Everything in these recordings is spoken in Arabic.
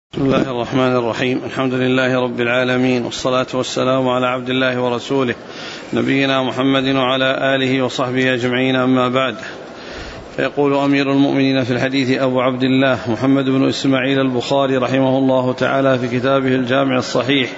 بسم الله الرحمن الرحيم. الحمد لله رب العالمين، والصلاة والسلام على عبد الله ورسوله نبينا محمد وعلى آله وصحبه أجمعين، أما بعد. فيقول أمير المؤمنين في الحديث أبو عبد الله محمد بن إسماعيل البخاري رحمه الله تعالى في كتابه الجامع الصحيح: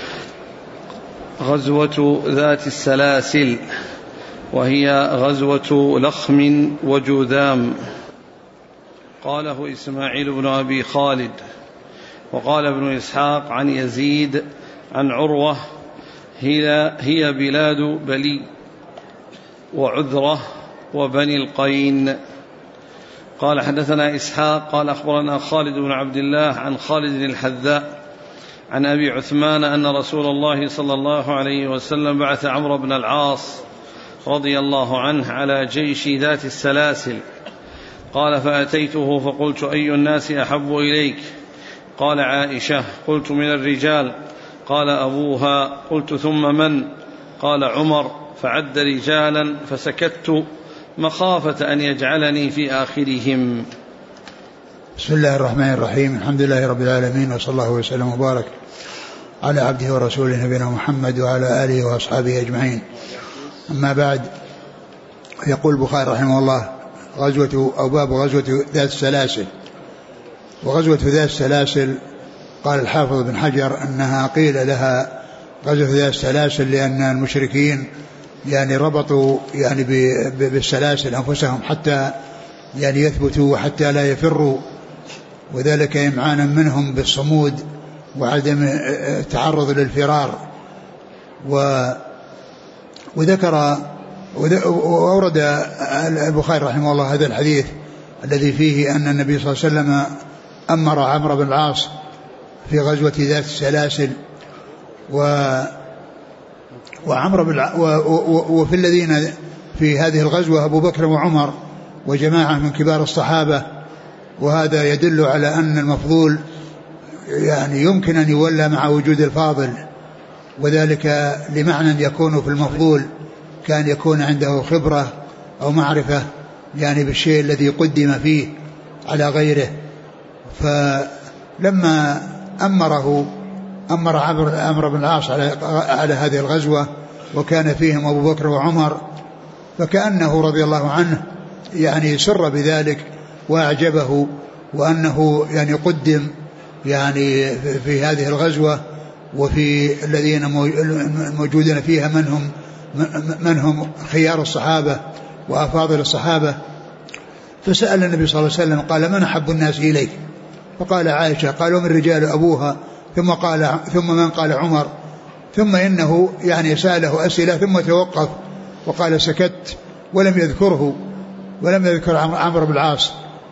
غزوة ذات السلاسل، وهي غزوة لخم وجذام. قاله إسماعيل بن أبي خالد. وقال ابن إسحاق عن يزيد عن عروة: هي بلاد بلي وعذرة وبني القين. قال حدثنا إسحاق قال أخبرنا خالد بن عبد الله عن خالد الحذاء عن أبي عثمان أن رسول الله صلى الله عليه وسلم بعث عمرو بن العاص رضي الله عنه على جيش ذات السلاسل. قال: فأتيته فقلت: أي الناس أحب إليك؟ قال: عائشة. قلت: من الرجال؟ قال: أبوها. قلت: ثم من؟ قال: عمر. فعد رجالا فسكت مخافة أن يجعلني في آخرهم. بسم الله الرحمن الرحيم. الحمد لله رب العالمين، وصلى الله وسلم وبارك على عبده ورسوله نبينا محمد وعلى آله وأصحابه أجمعين، أما بعد. يقول البخاري رحمه الله: غزوة أو باب غزوة ذات السلاسل. وغزوة ذات السلاسل قال الحافظ بن حجر أنها قيل لها غزوة ذات السلاسل لأن المشركين ربطوا بالسلاسل أنفسهم حتى يثبتوا وحتى لا يفروا، وذلك إمعانا منهم بالصمود وعدم التعرض للفرار. وذكر وأورد البخاري رحمه الله هذا الحديث الذي فيه أن النبي صلى الله عليه وسلم أمر عمرو بن العاص في غزوة ذات السلاسل، وفي الذين في هذه الغزوة أبو بكر وعمر وجماعة من كبار الصحابة. وهذا يدل على أن المفضول يمكن أن يولى مع وجود الفاضل، وذلك لمعنى يكون في المفضول كان يكون عنده خبرة أو معرفة بالشيء الذي قدم فيه على غيره. فلما أمر عمرو بن العاص على هذه الغزوة وكان فيهم أبو بكر وعمر، فكأنه رضي الله عنه سر بذلك وأعجبه، وأنه قدم في هذه الغزوة وفي الذين موجودين فيها من هم خيار الصحابة وأفاضل الصحابة. فسأل النبي صلى الله عليه وسلم قال: من أحب الناس إليك؟ فقال: عائشة. قالوا: من الرجال أبوها. ثم من؟ قال: عمر. ثم إنه سأله أسئلة ثم توقف وقال: سكت، ولم يذكر عمرو بن العاص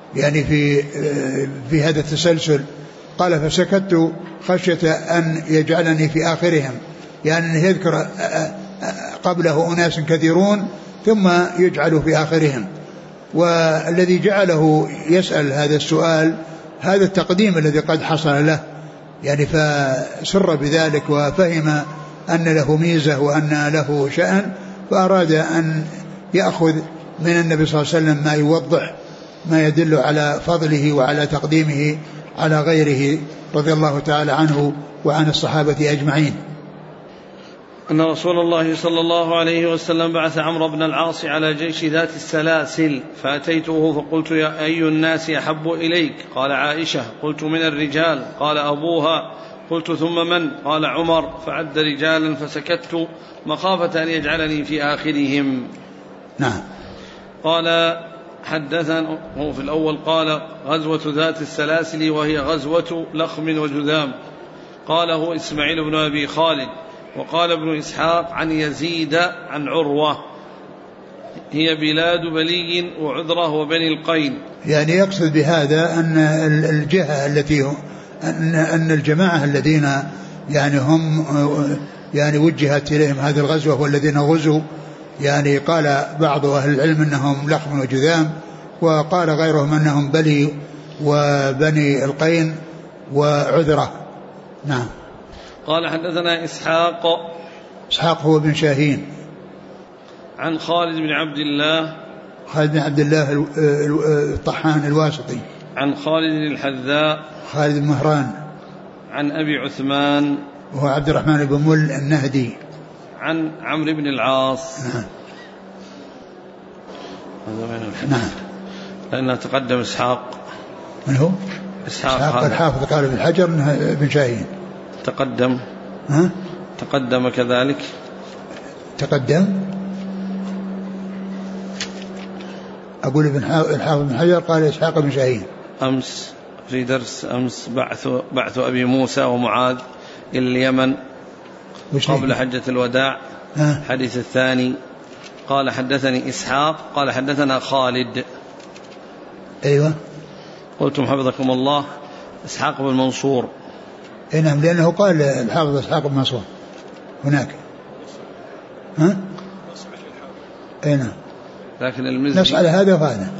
في هذا التسلسل. قال: فسكت خشية أن يجعلني في آخرهم، أن يذكر قبله أناس كثيرون ثم يجعل في آخرهم. والذي جعله يسأل هذا السؤال هذا التقديم الذي قد حصل له، فسر بذلك وفهم أن له ميزة وأن له شأن، فأراد أن يأخذ من النبي صلى الله عليه وسلم ما يوضح ما يدل على فضله وعلى تقديمه على غيره رضي الله تعالى عنه وعن الصحابة أجمعين. أن رسول الله صلى الله عليه وسلم بعث عمرو بن العاص على جيش ذات السلاسل، فأتيته فقلت: يا أي الناس أحب إليك؟ قال: عائشة. قلت: من الرجال؟ قال: أبوها. قلت: ثم من؟ قال: عمر. فعد رجالا فسكت مخافة أن يجعلني في آخرهم. نعم. قال حدثنا هو في الأول قال: غزوة ذات السلاسل، وهي غزوة لخم وجذام. قاله إسماعيل بن أبي خالد. وقال ابن إسحاق عن يزيد عن عروة: هي بلاد بلي وعذرة وبني القين. يقصد بهذا أن الجهة التي أن الجماعة الذين هم وجهت إليهم هذه الغزوة والذين غزوا، قال بعض أهل العلم أنهم لخم وجذام، وقال غيرهم أنهم بلي وبني القين وعذرة. نعم. قال حدثنا إسحاق هو بن شاهين عن خالد بن عبد الله الطحان الواسطي، عن خالد الحذاء خالد بن مهران عن أبي عثمان وهو عبد الرحمن بن مل النهدي عن عمرو بن العاص. نعم. نعم. لأنه تقدم إسحاق. من هو؟ إسحاق الحافظ قال ابن حجر بن شاهين تقدم. تقدم كذلك. تقدم أقول الحافظ بن حجر قال إسحاق بن شاهين أمس في درس أمس بعث أبي موسى ومعاذ إلى اليمن قبل حجة الوداع. الحديث الثاني قال حدثني إسحاق قال حدثنا خالد. أيوة. قلتم حفظكم الله إسحاق بن منصور. نعم لأنه قال الحافظ إسحاق بن منصور هناك. نعم. لكن المزي نسأل هذا وهذا.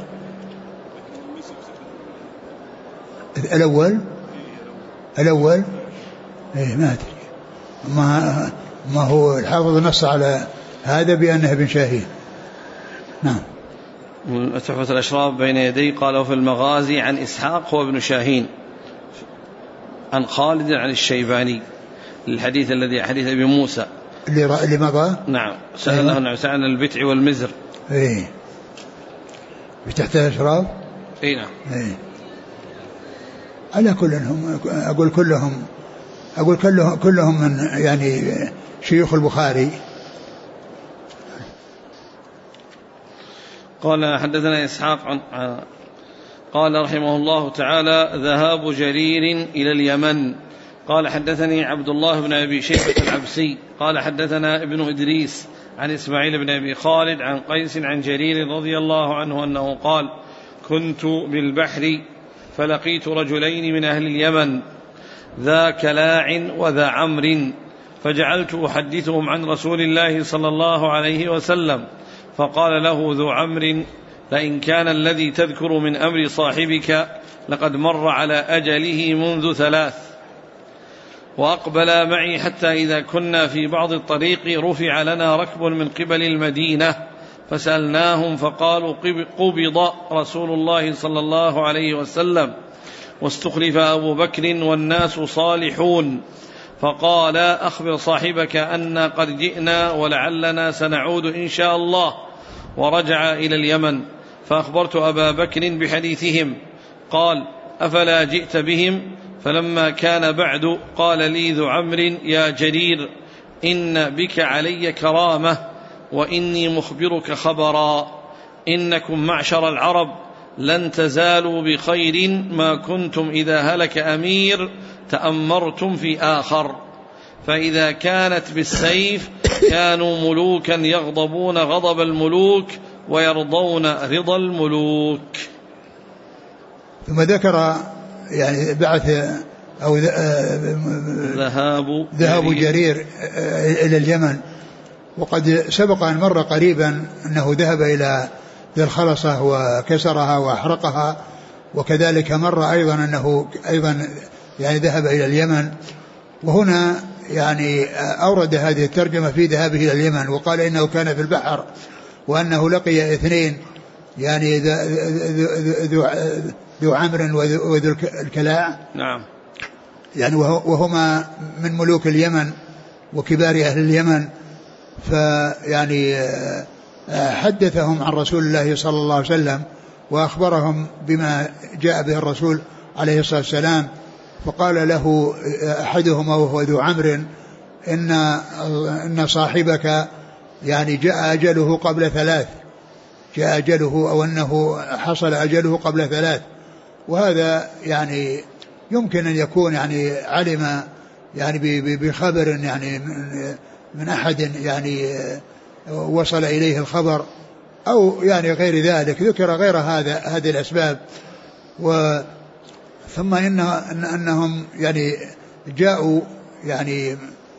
الأول ما أدري ما هو الحافظ نص على هذا بأنه ابن شاهين. نعم. من تحفة الأشراف بين يدي قالوا في المغازي عن إسحاق هو ابن شاهين عن خالد عن الشيباني الحديث الذي حديث أبي موسى اللي مضى. نعم. سألنا عن البتع والمزر. بتحت الأشراف. نعم. على كلهم أقول كلهم من يعني شيوخ البخاري. قال حدثنا إسحاق قال رحمه الله تعالى ذهاب جرير إلى اليمن. قال حدثني عبد الله بن أبي شيبة العبسي قال حدثنا ابن إدريس عن إسماعيل بن أبي خالد عن قيس عن جرير رضي الله عنه أنه قال كنت بالبحر فلقيت رجلين من أهل اليمن ذا كلاع وذا عمر فجعلت أحدثهم عن رسول الله صلى الله عليه وسلم فقال له ذو عمر لئن كان الذي تذكر من أمر صاحبك لقد مر على أجله منذ 3 وأقبل معي حتى إذا كنا في بعض الطريق رفع لنا ركب من قبل المدينة فسألناهم فقالوا قبض رسول الله صلى الله عليه وسلم واستخلف أبو بكر والناس صالحون فقال أخبر صاحبك أن قد جئنا ولعلنا سنعود إن شاء الله ورجع إلى اليمن فأخبرت أبا بكر بحديثهم قال أفلا جئت بهم فلما كان بعد قال لي ذو عمر يا جرير إن بك علي كرامة وإني مخبرك خبرا إنكم معشر العرب لن تزالوا بخير ما كنتم إذا هلك أمير تأمرتم في آخر فإذا كانت بالسيف كانوا ملوكا يغضبون غضب الملوك ويرضون رضا الملوك. ثم ذكر يعني بعث أو ذهاب جرير إلى اليمن. وقد سبق أن مر قريبا أنه ذهب إلى ذي الخلصة وكسرها وأحرقها وكذلك مر أيضا أنه أيضا يعني ذهب إلى اليمن. وهنا يعني أورد هذه الترجمة في ذهابه إلى اليمن وقال إنه كان في البحر وأنه لقي 2 يعني ذو عمرو وذو الكلاع. نعم. يعني وهما من ملوك اليمن وكبار أهل اليمن. فيعني حدثهم عن رسول الله صلى الله عليه وسلم وأخبرهم بما جاء به الرسول عليه الصلاة والسلام. فقال له أحدهما وهو ذو عمرو إن صاحبك يعني جاء أجله قبل 3 جاء أجله أو أنه حصل أجله قبل 3. وهذا يعني يمكن أن يكون يعني علم يعني بخبر يعني من أحد يعني وصل إليه الخبر أو يعني غير ذلك ذكر غير هذه الأسباب. ثم أنهم يعني جاءوا يعني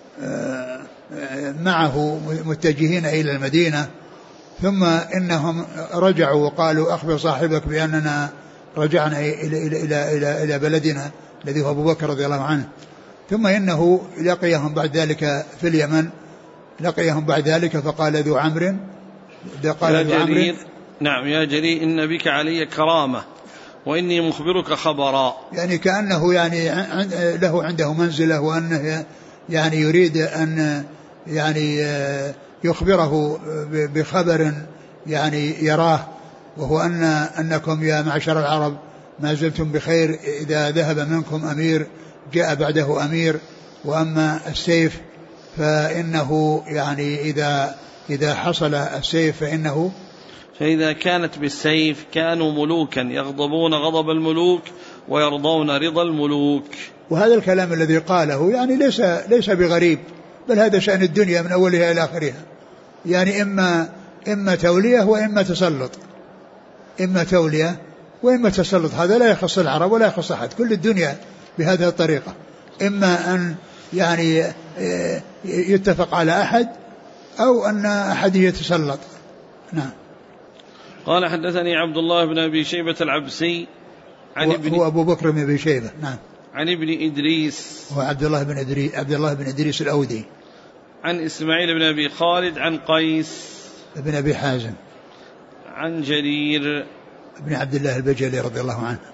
معه متجهين إلى المدينة ثم إنهم رجعوا وقالوا أخبر صاحبك بأننا رجعنا إلى بلدنا الذي هو أبو بكر رضي الله عنه. ثم إنه لقيهم بعد ذلك في اليمن لقيهم بعد ذلك فقال ذو عمرو نعم يا جرير إن بك علي كرامة وإني مخبرك خبرا، يعني كأنه يعني له عنده منزلة، وأنه يعني يريد أن يعني يخبره بخبر يعني يراه، وهو أنكم يا معشر العرب ما زلتم بخير، إذا ذهب منكم أمير جاء بعده أمير، وأما السيف فإنه يعني إذا حصل السيف فإذا كانت بالسيف كانوا ملوكا يغضبون غضب الملوك ويرضون رضا الملوك. وهذا الكلام الذي قاله يعني ليس بغريب، بل هذا شأن الدنيا من أولها إلى آخرها، يعني إما تولية وإما تسلط، إما تولية وإما تسلط. هذا لا يخص العرب ولا يخص أحد، كل الدنيا بهذه الطريقة، إما أن يعني يتفق على أحد أو أن أحد يتسلط. نعم. قال حدثني عبد الله بن أبي شيبة العبسي هو أبو بكر بن أبي شيبة. نعم. عن ابن إدريس هو عبد الله بن إدريس الأودي. عن إسماعيل بن أبي خالد عن قيس بن أبي حازم عن جرير بن عبد الله البجلي رضي الله عنه.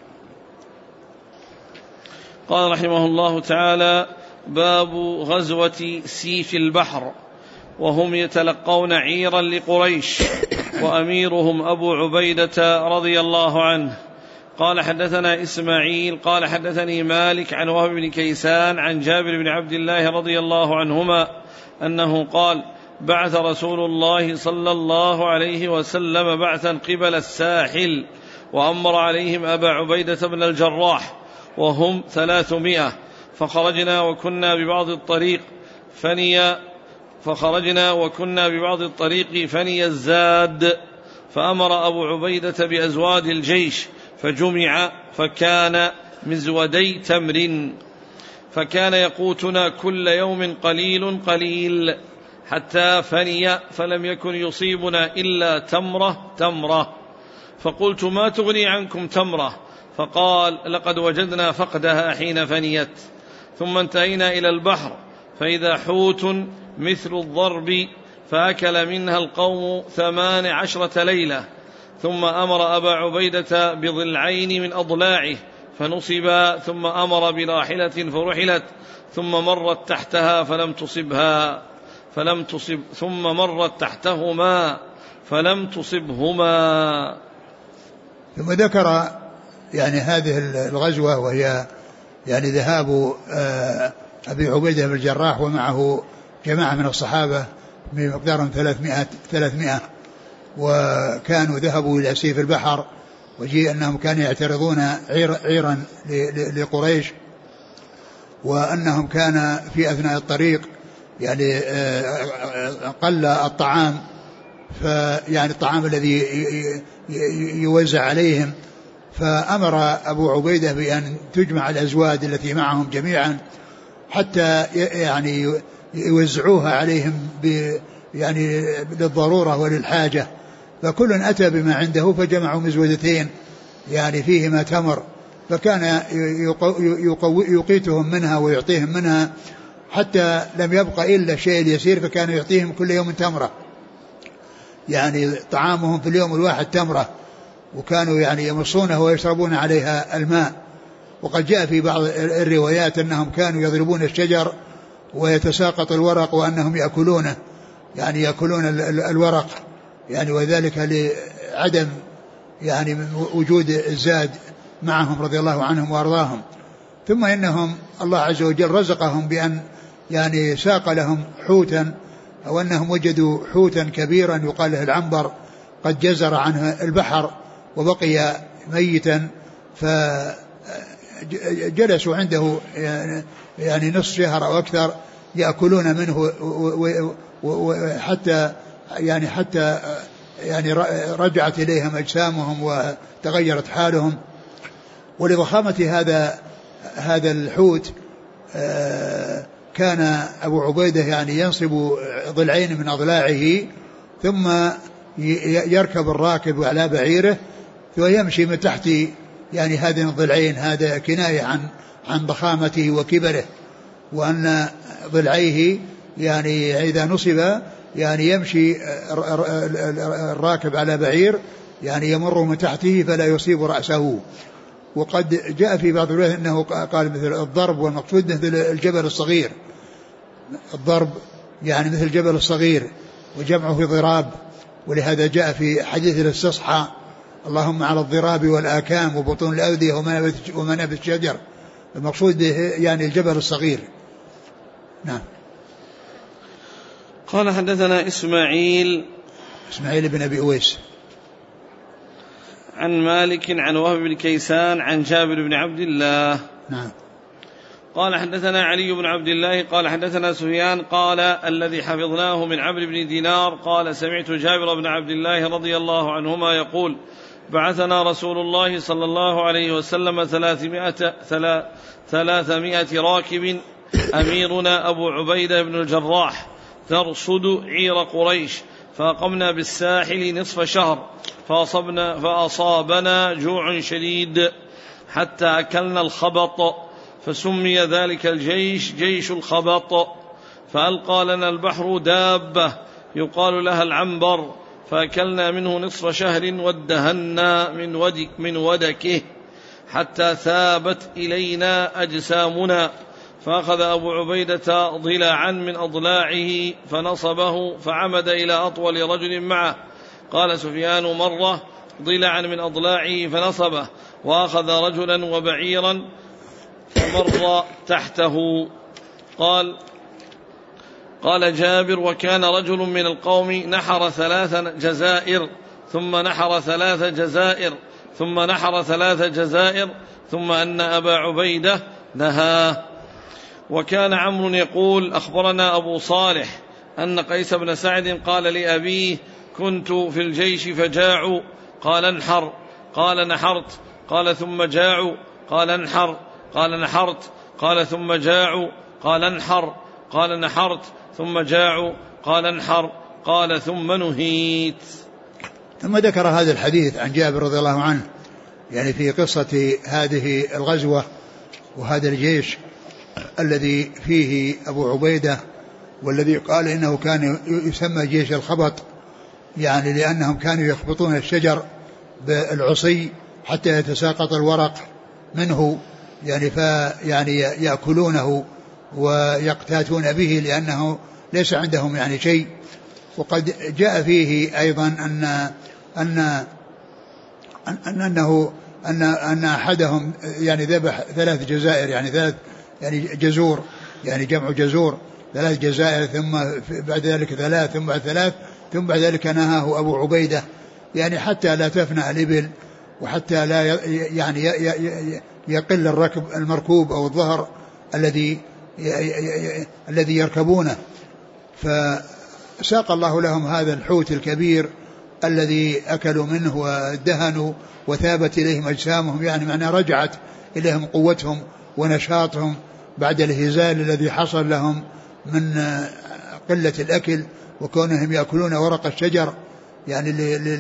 قال رحمه الله تعالى: باب غزوة سيف البحر، وهم يتلقون عيرا لقريش وأميرهم أبو عبيدة رضي الله عنه. قال حدثنا إسماعيل قال حدثني مالك عن وهب بن كيسان عن جابر بن عبد الله رضي الله عنهما أنه قال: بعث رسول الله صلى الله عليه وسلم بعثا قبل الساحل، وأمر عليهم أبا عبيدة بن الجراح وهم 300، فخرجنا وكنا ببعض الطريق فني الزاد، فأمر أبو عبيدة بأزواد الجيش فجمع، فكان مزودي تمر، فكان يقوتنا كل يوم قليل قليل حتى فني، فلم يكن يصيبنا إلا تمرة. فقلت: ما تغني عنكم تمرة؟ فقال: لقد وجدنا فقدها حين فنيت. ثم انتهينا إلى البحر فإذا حوت مثل الضرب، فأكل منها القوم 18 ليلة، ثم أمر أبا عبيدة بضلعين من أضلاعه فنصبا، ثم أمر براحلة فرحلت، ثم مرت تحتها ثم مرت تحتهما فلم تصبهما. ثم ذكر يعني هذه الغزوة، وهي يعني ذهاب أبي عبيدة بن الجراح ومعه جماعة من الصحابة بمقدار 300، وكانوا ذهبوا إلى سيف البحر، وجي أنهم كانوا يعترضون عيرا لقريش، وأنهم كان في أثناء الطريق يعني قل الطعام، فيعني الطعام الذي يوزع عليهم، فأمر أبو عبيدة بأن تجمع الأزواد التي معهم جميعا حتى يعني يوزعوها عليهم يعني للضرورة وللحاجة، فكل أتى بما عنده، فجمعوا مزودتين يعني فيهما تمر، فكان يقيتهم منها ويعطيهم منها حتى لم يبقى إلا الشيء اليسير، فكان يعطيهم كل يوم تمرة، يعني طعامهم في اليوم الواحد تمرة، وكانوا يعني يمصونه ويشربون عليها الماء. وقد جاء في بعض الروايات أنهم كانوا يضربون الشجر ويتساقط الورق، وأنهم يأكلونه، يعني يأكلون الورق، يعني وذلك لعدم يعني وجود الزاد معهم رضي الله عنهم وأرضاهم. ثم إنهم الله عز وجل رزقهم بأن يعني ساق لهم حوتا، أو أنهم وجدوا حوتا كبيرا يقال له العنبر قد جزر عنه البحر وبقي ميتا، فجلسوا عنده يعني نصف شهر أو أكثر يأكلون منه، وحتى يعني رجعت إليهم أجسامهم وتغيرت حالهم. ولضخامة هذا الحوت كان أبو عبيدة يعني ينصب ضلعين من أضلاعه، ثم يركب الراكب على بعيره ويمشي من تحت يعني هذين الضلعين. هذا كناية عن ضخامته وكبره، وأن ضلعيه يعني إذا نصب يعني يمشي الراكب على بعير يعني يمر من تحته فلا يصيب رأسه. وقد جاء في بعض الروايات أنه قال مثل الضرب، والمقصود مثل الجبل الصغير، الضرب يعني مثل الجبل الصغير وجمعه ضراب، ولهذا جاء في حديث الاستصحى اللهم على الضراب والآكام وبطون الأودية ومنابت الشجر، المقصود يعني الجبل الصغير. نعم. قال حدثنا إسماعيل بن أبي أويس عن مالك عن وهب بن كيسان عن جابر بن عبد الله. نعم. قال حدثنا علي بن عبد الله قال حدثنا سفيان قال الذي حفظناه من عمرو بن دينار قال سمعت جابر بن عبد الله رضي الله عنهما يقول بعثنا رسول الله صلى الله عليه وسلم 300 راكب أميرنا أبو عبيدة بن الجراح ترصد عير قريش، فأقمنا بالساحل نصف شهر فأصابنا جوع شديد حتى أكلنا الخبط، فسمي ذلك الجيش جيش الخبط. فألقى لنا البحر دابة يقال لها العنبر، فأكلنا منه نصف شهر وادهنا من ودكه حتى ثابت إلينا أجسامنا. فأخذ أبو عبيدة ضلعا من أضلاعه فنصبه فعمد إلى أطول رجل معه. قال سفيان مرة ضلعا من أضلاعه فنصبه، وأخذ رجلا وبعيرا فمر تحته. قال جابر وكان رجل من القوم نحر 3 جزائر ثم نحر 3 جزائر ثم نحر 3 جزائر ثم أن أبا عبيدة نهاه. وكان عمرو يقول أخبرنا أبو صالح أن قيس بن سعد قال لأبيه كنت في الجيش فجاعوا قال انحر قال نحرت قال ثم جاعوا قال انحر قال نحرت قال ثم جاعوا قال انحر قال نحرت ثم جاعوا قال انحر قال ثم نهيت. ثم ذكر هذا الحديث عن جابر رضي الله عنه يعني في قصة هذه الغزوة وهذا الجيش الذي فيه أبو عبيدة، والذي قال إنه كان يسمى جيش الخبط يعني لأنهم كانوا يخبطون الشجر بالعصي حتى يتساقط الورق منه يعني يأكلونه ويقتاتون به لأنه ليس عندهم يعني شيء. وقد جاء فيه أيضا أن أحدهم يعني ذبح 3 جزائر يعني 3 يعني جزور يعني جمع جزور 3 جزائر ثم بعد ذلك 3 ثم بعد 3 ثم بعد ذلك نهاه أبو عبيدة يعني حتى لا تفنى الإبل وحتى لا يعني يقل المركوب أو الظهر الذي يركبونه. فساق الله لهم هذا الحوت الكبير الذي أكلوا منه ودهنوا وثابت إليهم أجسامهم يعني معنى رجعت إليهم قوتهم ونشاطهم بعد الهزال الذي حصل لهم من قلة الأكل وكونهم يأكلون ورق الشجر يعني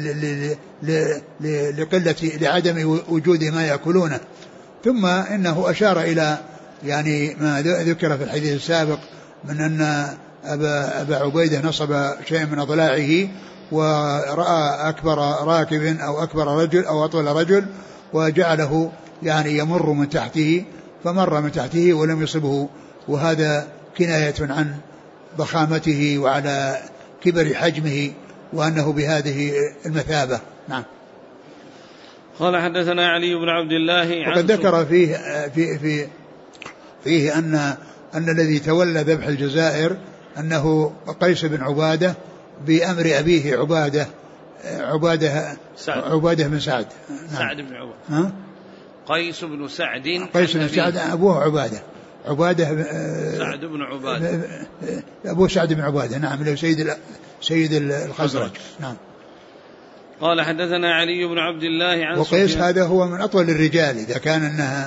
لعدم وجود ما يأكلونه. ثم إنه أشار إلى يعني ما ذكر في الحديث السابق من أن أبا عبيدة نصب شيء من أضلاعه ورأى أكبر راكب أو أكبر رجل أو أطول رجل وجعله يعني يمر من تحته فمر من تحته ولم يصبه، وهذا كناية عن ضخامته وعلى كبر حجمه وأنه بهذه المثابة. نعم. قال حدثنا علي بن عبد الله وقد ذكر فيه أن الذي تولى ذبح الجزائر أنه قيس بن عبادة بأمر أبيه عبادة بن سعد. نعم. سعد بن عبادة قيس بن سعد أبوه عبادة سعد بن عبادة أبوه سعد بن عبادة. نعم له سيد الخزرج. نعم. قال حدثنا علي بن عبد الله عن وقيس هذا هو من أطول الرجال إذا كان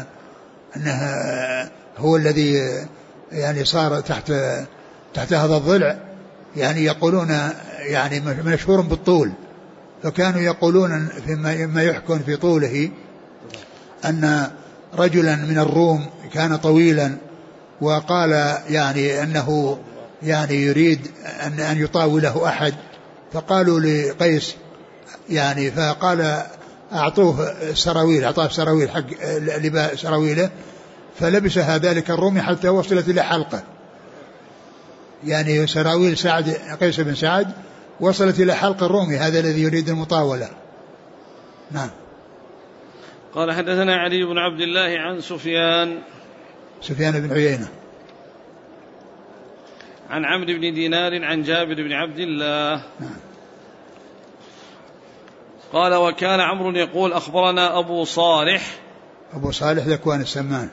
أنها هو الذي يعني صار تحت هذا الضلع يعني يقولون يعني مشهور بالطول، فكانوا يقولون فيما يحكون في طوله أن رجلا من الروم كان طويلا وقال يعني أنه يعني يريد أن يطاوله أحد، فقالوا لقيس يعني فقال أعطوه السراويل، أعطاه سراويل حق لباء سراويله، فلبسها ذلك الرومي حتى وصلت إلى حلقه، يعني سراويل سعد قيس بن سعد وصلت إلى حلق الرومي، هذا الذي يريد المطاولة. نعم. قال حدثنا علي بن عبد الله عن سفيان بن عيينة عن عمرو بن دينار عن جابر بن عبد الله. نعم. قال وكان عمرو يقول أخبرنا أبو صالح ذكوان السمان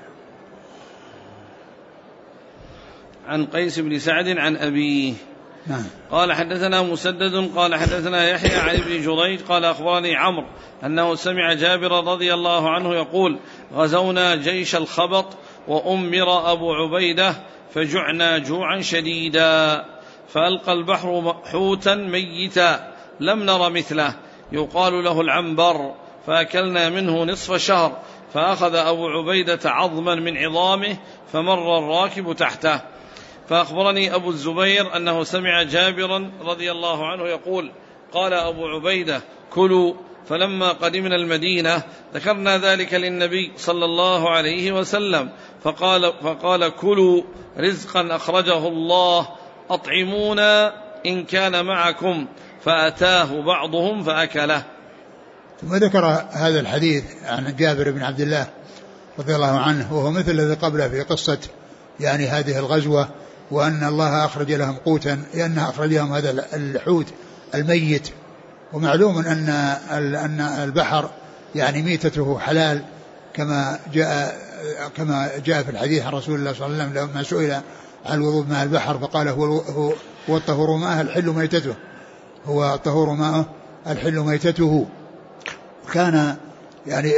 عن قيس بن سعد عن أبيه. نعم. قال حدثنا مسدد قال حدثنا يحيى عن ابن جريج قال أخبرني عمرو أنه سمع جابر رضي الله عنه يقول غزونا جيش الخبط وأمر أبو عبيدة فجعنا جوعا شديدا فألقى البحر حوتا ميتا لم نر مثله يقال له العنبر فأكلنا منه نصف شهر فأخذ أبو عبيدة عظما من عظامه فمر الراكب تحته. فأخبرني أبو الزبير أنه سمع جابرا رضي الله عنه يقول قال أبو عبيدة كلوا، فلما قدمنا المدينة ذكرنا ذلك للنبي صلى الله عليه وسلم فقال كلوا رزقا أخرجه الله أطعمونا إن كان معكم، فأتاه بعضهم فأكله. ثم ذكر هذا الحديث عن جابر بن عبد الله رضي الله عنه وهو مثل الذي قبله في قصة يعني هذه الغزوة، وأن الله أخرج لهم قوتا لأنه أخرج لهم هذا الحوت الميت. ومعلوم أن البحر يعني ميتته حلال كما جاء في الحديث عن رسول الله صلى الله عليه وسلم لما سئل عن الوضوء ماء البحر فقال هو الطهور ماءه الحل ميتته، هو الطهور ماءه الحل ميتته. كان يعني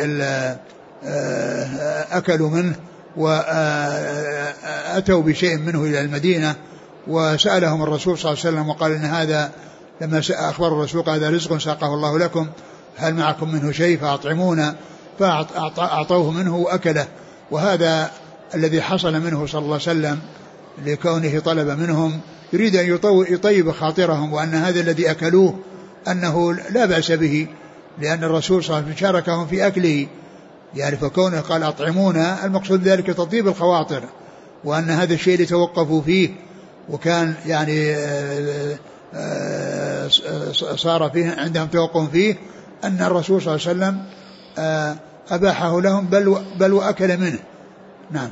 أكلوا منه وأتوا بشيء منه إلى المدينة وسألهم الرسول صلى الله عليه وسلم وقال إن هذا لما أخبر الرسول قال هذا رزق ساقه الله لكم هل معكم منه شيء فأطعمونا، فأعطوه منه وأكله. وهذا الذي حصل منه صلى الله عليه وسلم لكونه طلب منهم يريد أن يطيب خاطرهم وأن هذا الذي أكلوه أنه لا بأس به، لأن الرسول صلى الله عليه وسلم شاركهم في أكله يعني، فكونه قال أطعمونا المقصود ذلك تطيب الخواطر، وأن هذا الشيء اللي توقفوا فيه وكان يعني صار فيه عندهم توقف فيه أن الرسول صلى الله عليه وسلم أباحه لهم بل وأكل منه. نعم.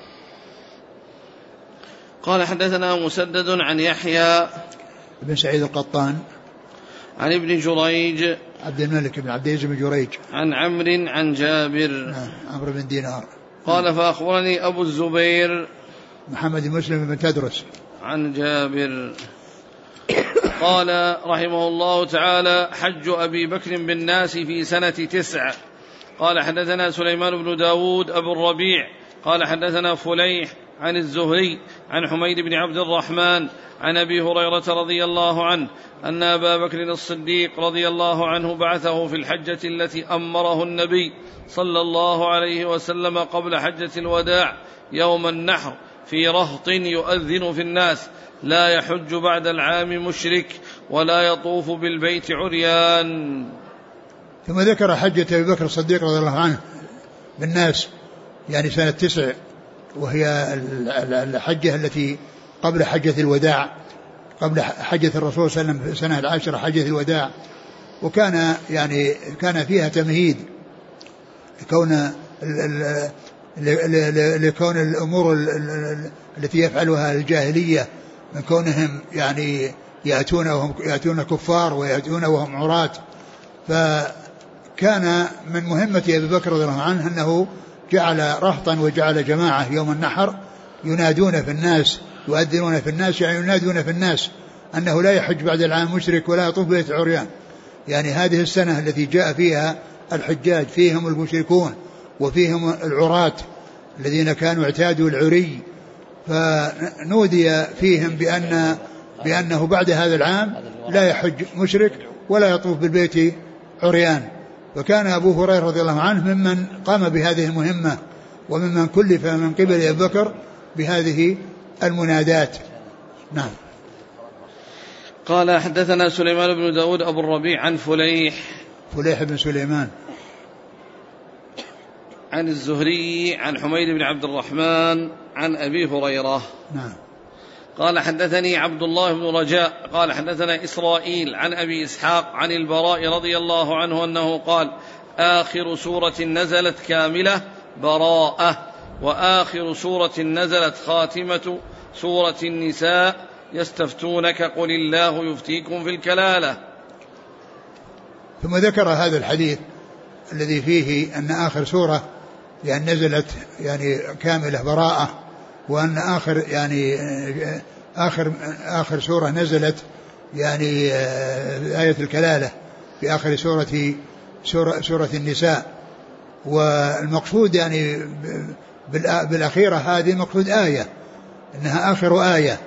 قال حدثنا مسدد عن يحيى بن سعيد القطان عن ابن جريج عبد الملك بن عبد العزيز بن جريج عن عمرو عن جابر عمرو بن دينار قال فأخبرني أبو الزبير محمد بن مسلم بن تدرس عن جابر قال رحمه الله تعالى حج أبي بكر بالناس في سنة 9. قال حدثنا سليمان بن داود أبو الربيع قال حدثنا فليح عن الزهري عن حميد بن عبد الرحمن عن أبي هريرة رضي الله عنه أن أبا بكر الصديق رضي الله عنه بعثه في الحجة التي أمره النبي صلى الله عليه وسلم قبل حجة الوداع يوم النحر في رهط يؤذن في الناس لا يحج بعد العام مشرك ولا يطوف بالبيت عريان. ثم ذكر حجة أبي بكر الصديق رضي الله عنه بالناس يعني سنة 9، وهي الحجة التي قبل حجة الوداع، قبل حجة الرسول صلى الله عليه وسلم في سنة 10 حجة الوداع. وكان يعني كان فيها تمهيد لكون الأمور التي يفعلها الجاهلية من كونهم يعني يأتون كفار ويأتون وهم عراة. فكان من مهمة أبي بكر رضي الله عنه أنه جعل رهطا وجعل جماعة يوم النحر ينادون في الناس يؤذنون في الناس، يعني ينادون في الناس أنه لا يحج بعد العام مشرك ولا يطوف بيت عريان. يعني هذه السنة التي جاء فيها الحجاج فيهم المشركون وفيهم العراة الذين كانوا اعتادوا العري، فنودي فيهم بأنه بعد هذا العام لا يحج مشرك ولا يطوف بالبيت عريان. وكان أبو هريرة رضي الله عنه ممن قام بهذه المهمة وممن كلف من قبل أبي بكر بهذه المنادات. نعم. قال حدثنا سليمان بن داود أبو الربيع عن فليح بن سليمان عن الزهري عن حميد بن عبد الرحمن عن أبي هريرة. نعم. قال حدثني عبد الله بن رجاء قال حدثنا إسرائيل عن أبي إسحاق عن البراء رضي الله عنه أنه قال آخر سورة نزلت كاملة براءة، وآخر سورة نزلت خاتمة سورة النساء يستفتونك قل الله يفتيكم في الكلالة. ثم ذكر هذا الحديث الذي فيه أن آخر سورة يعني نزلت يعني كاملة براءة، وأن آخر سورة نزلت يعني آية الكلالة في آخر سورة النساء. والمقصود يعني بالأخيرة هذه مقصود آية، إنها آخر آية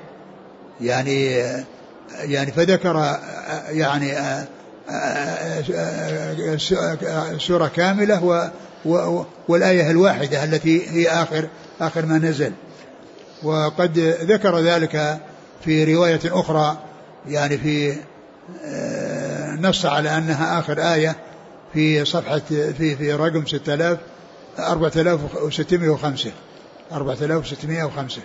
يعني فذكر يعني سورة كاملة والآية الواحدة التي هي آخر ما نزل. وقد ذكر ذلك في رواية أخرى يعني في نص على أنها آخر آية في صفحة في رقم 4605.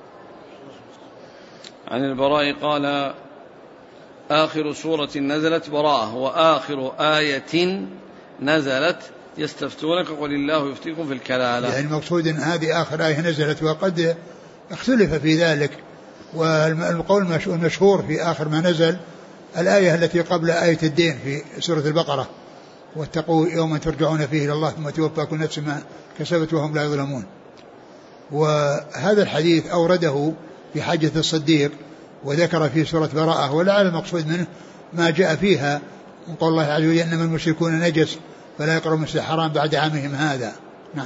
عن البراء قال آخر سورة نزلت براءة، وآخر آية نزلت يستفتونك قل الله يفتيكم في الكلالة. يعني المقصود أن هذه آخر آية نزلت، وقد اختلف في ذلك. والقول المشهور في آخر ما نزل الآية التي قبل آية الدين في سورة البقرة، واتقوا يوما ترجعون فيه إلى الله ثم توفى كل نفس ما كسبت وهم لا يظلمون. وهذا الحديث أورده في حجة الصديق وذكر في سورة براءة، ولعل المقصود منه ما جاء فيها من قول الله عز وجل إنما المشركون نجس فلا يقربوا المسجد الحرام بعد عامهم هذا. نعم.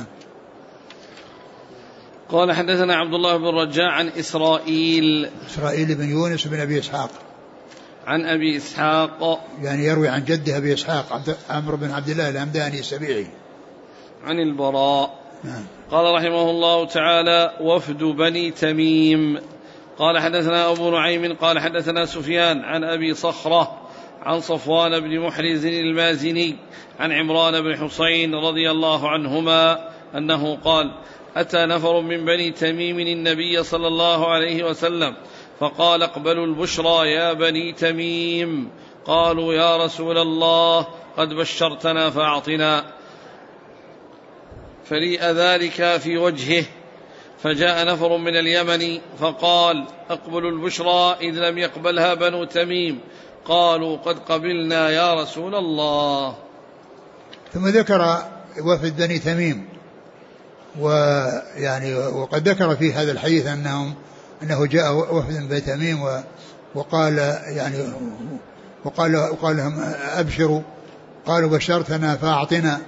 قال حدثنا عبد الله بن رجاء عن إسرائيل بن يونس بن أبي إسحاق عن أبي إسحاق يعني يروي عن جده أبي إسحاق عمرو بن عبد الله الهمداني السبيعي عن البراء. قال رحمه الله تعالى وفد بني تميم. قال حدثنا أبو نعيم قال حدثنا سفيان عن أبي صخرة عن صفوان بن محرز المازني عن عمران بن حسين رضي الله عنهما أنه قال أتى نفر من بني تميم النبي صلى الله عليه وسلم فقال اقبلوا البشرى يا بني تميم. قالوا يا رسول الله قد بشرتنا فأعطنا، فريء ذلك في وجهه، فجاء نفر من اليمن فقال اقبلوا البشرى إذ لم يقبلها بنو تميم. قالوا قد قبلنا يا رسول الله. ثم ذكر وفد بني تميم، وقد ذكر في هذا الحديث أنه جاء وفد بني تميم وقال لهم أبشروا، قالوا بشرتنا فأعطنا،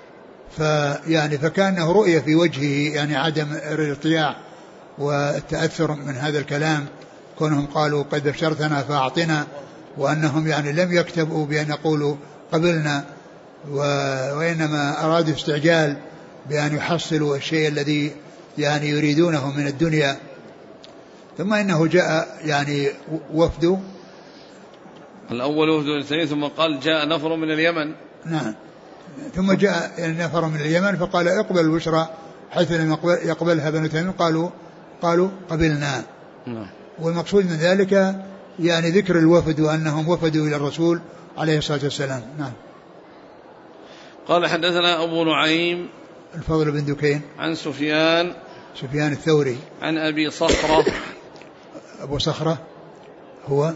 فكانه رؤية في وجهه يعني عدم الارتياح والتأثر من هذا الكلام، كونهم قالوا قد بشرتنا فأعطنا، وأنهم يعني لم يكتبوا بأن يقولوا قبلنا، وإنما أرادوا استعجال بأن يحصلوا الشيء الذي يعني يريدونه من الدنيا. ثم إنه جاء يعني وفد الأول وفد ثم قال جاء نفر من اليمن. نعم. ثم جاء نفر من اليمن فقال اقبل البشرى حيث لم يقبلها بنو تميم، قالوا قبلنا. والمقصود من ذلك يعني ذكر الوفد وأنهم وفدوا إلى الرسول عليه الصلاة والسلام. نعم. قال حدثنا أبو نعيم الفضل بن دكين عن سفيان الثوري عن أبي صخرة. أبو صخرة هو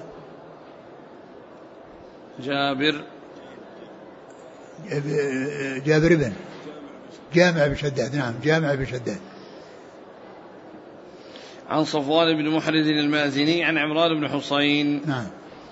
جابر بن جامع بن شداد. نعم جامع بن شداد. عن صفوان بن محرز المازني عن عمران بن حسين. نعم.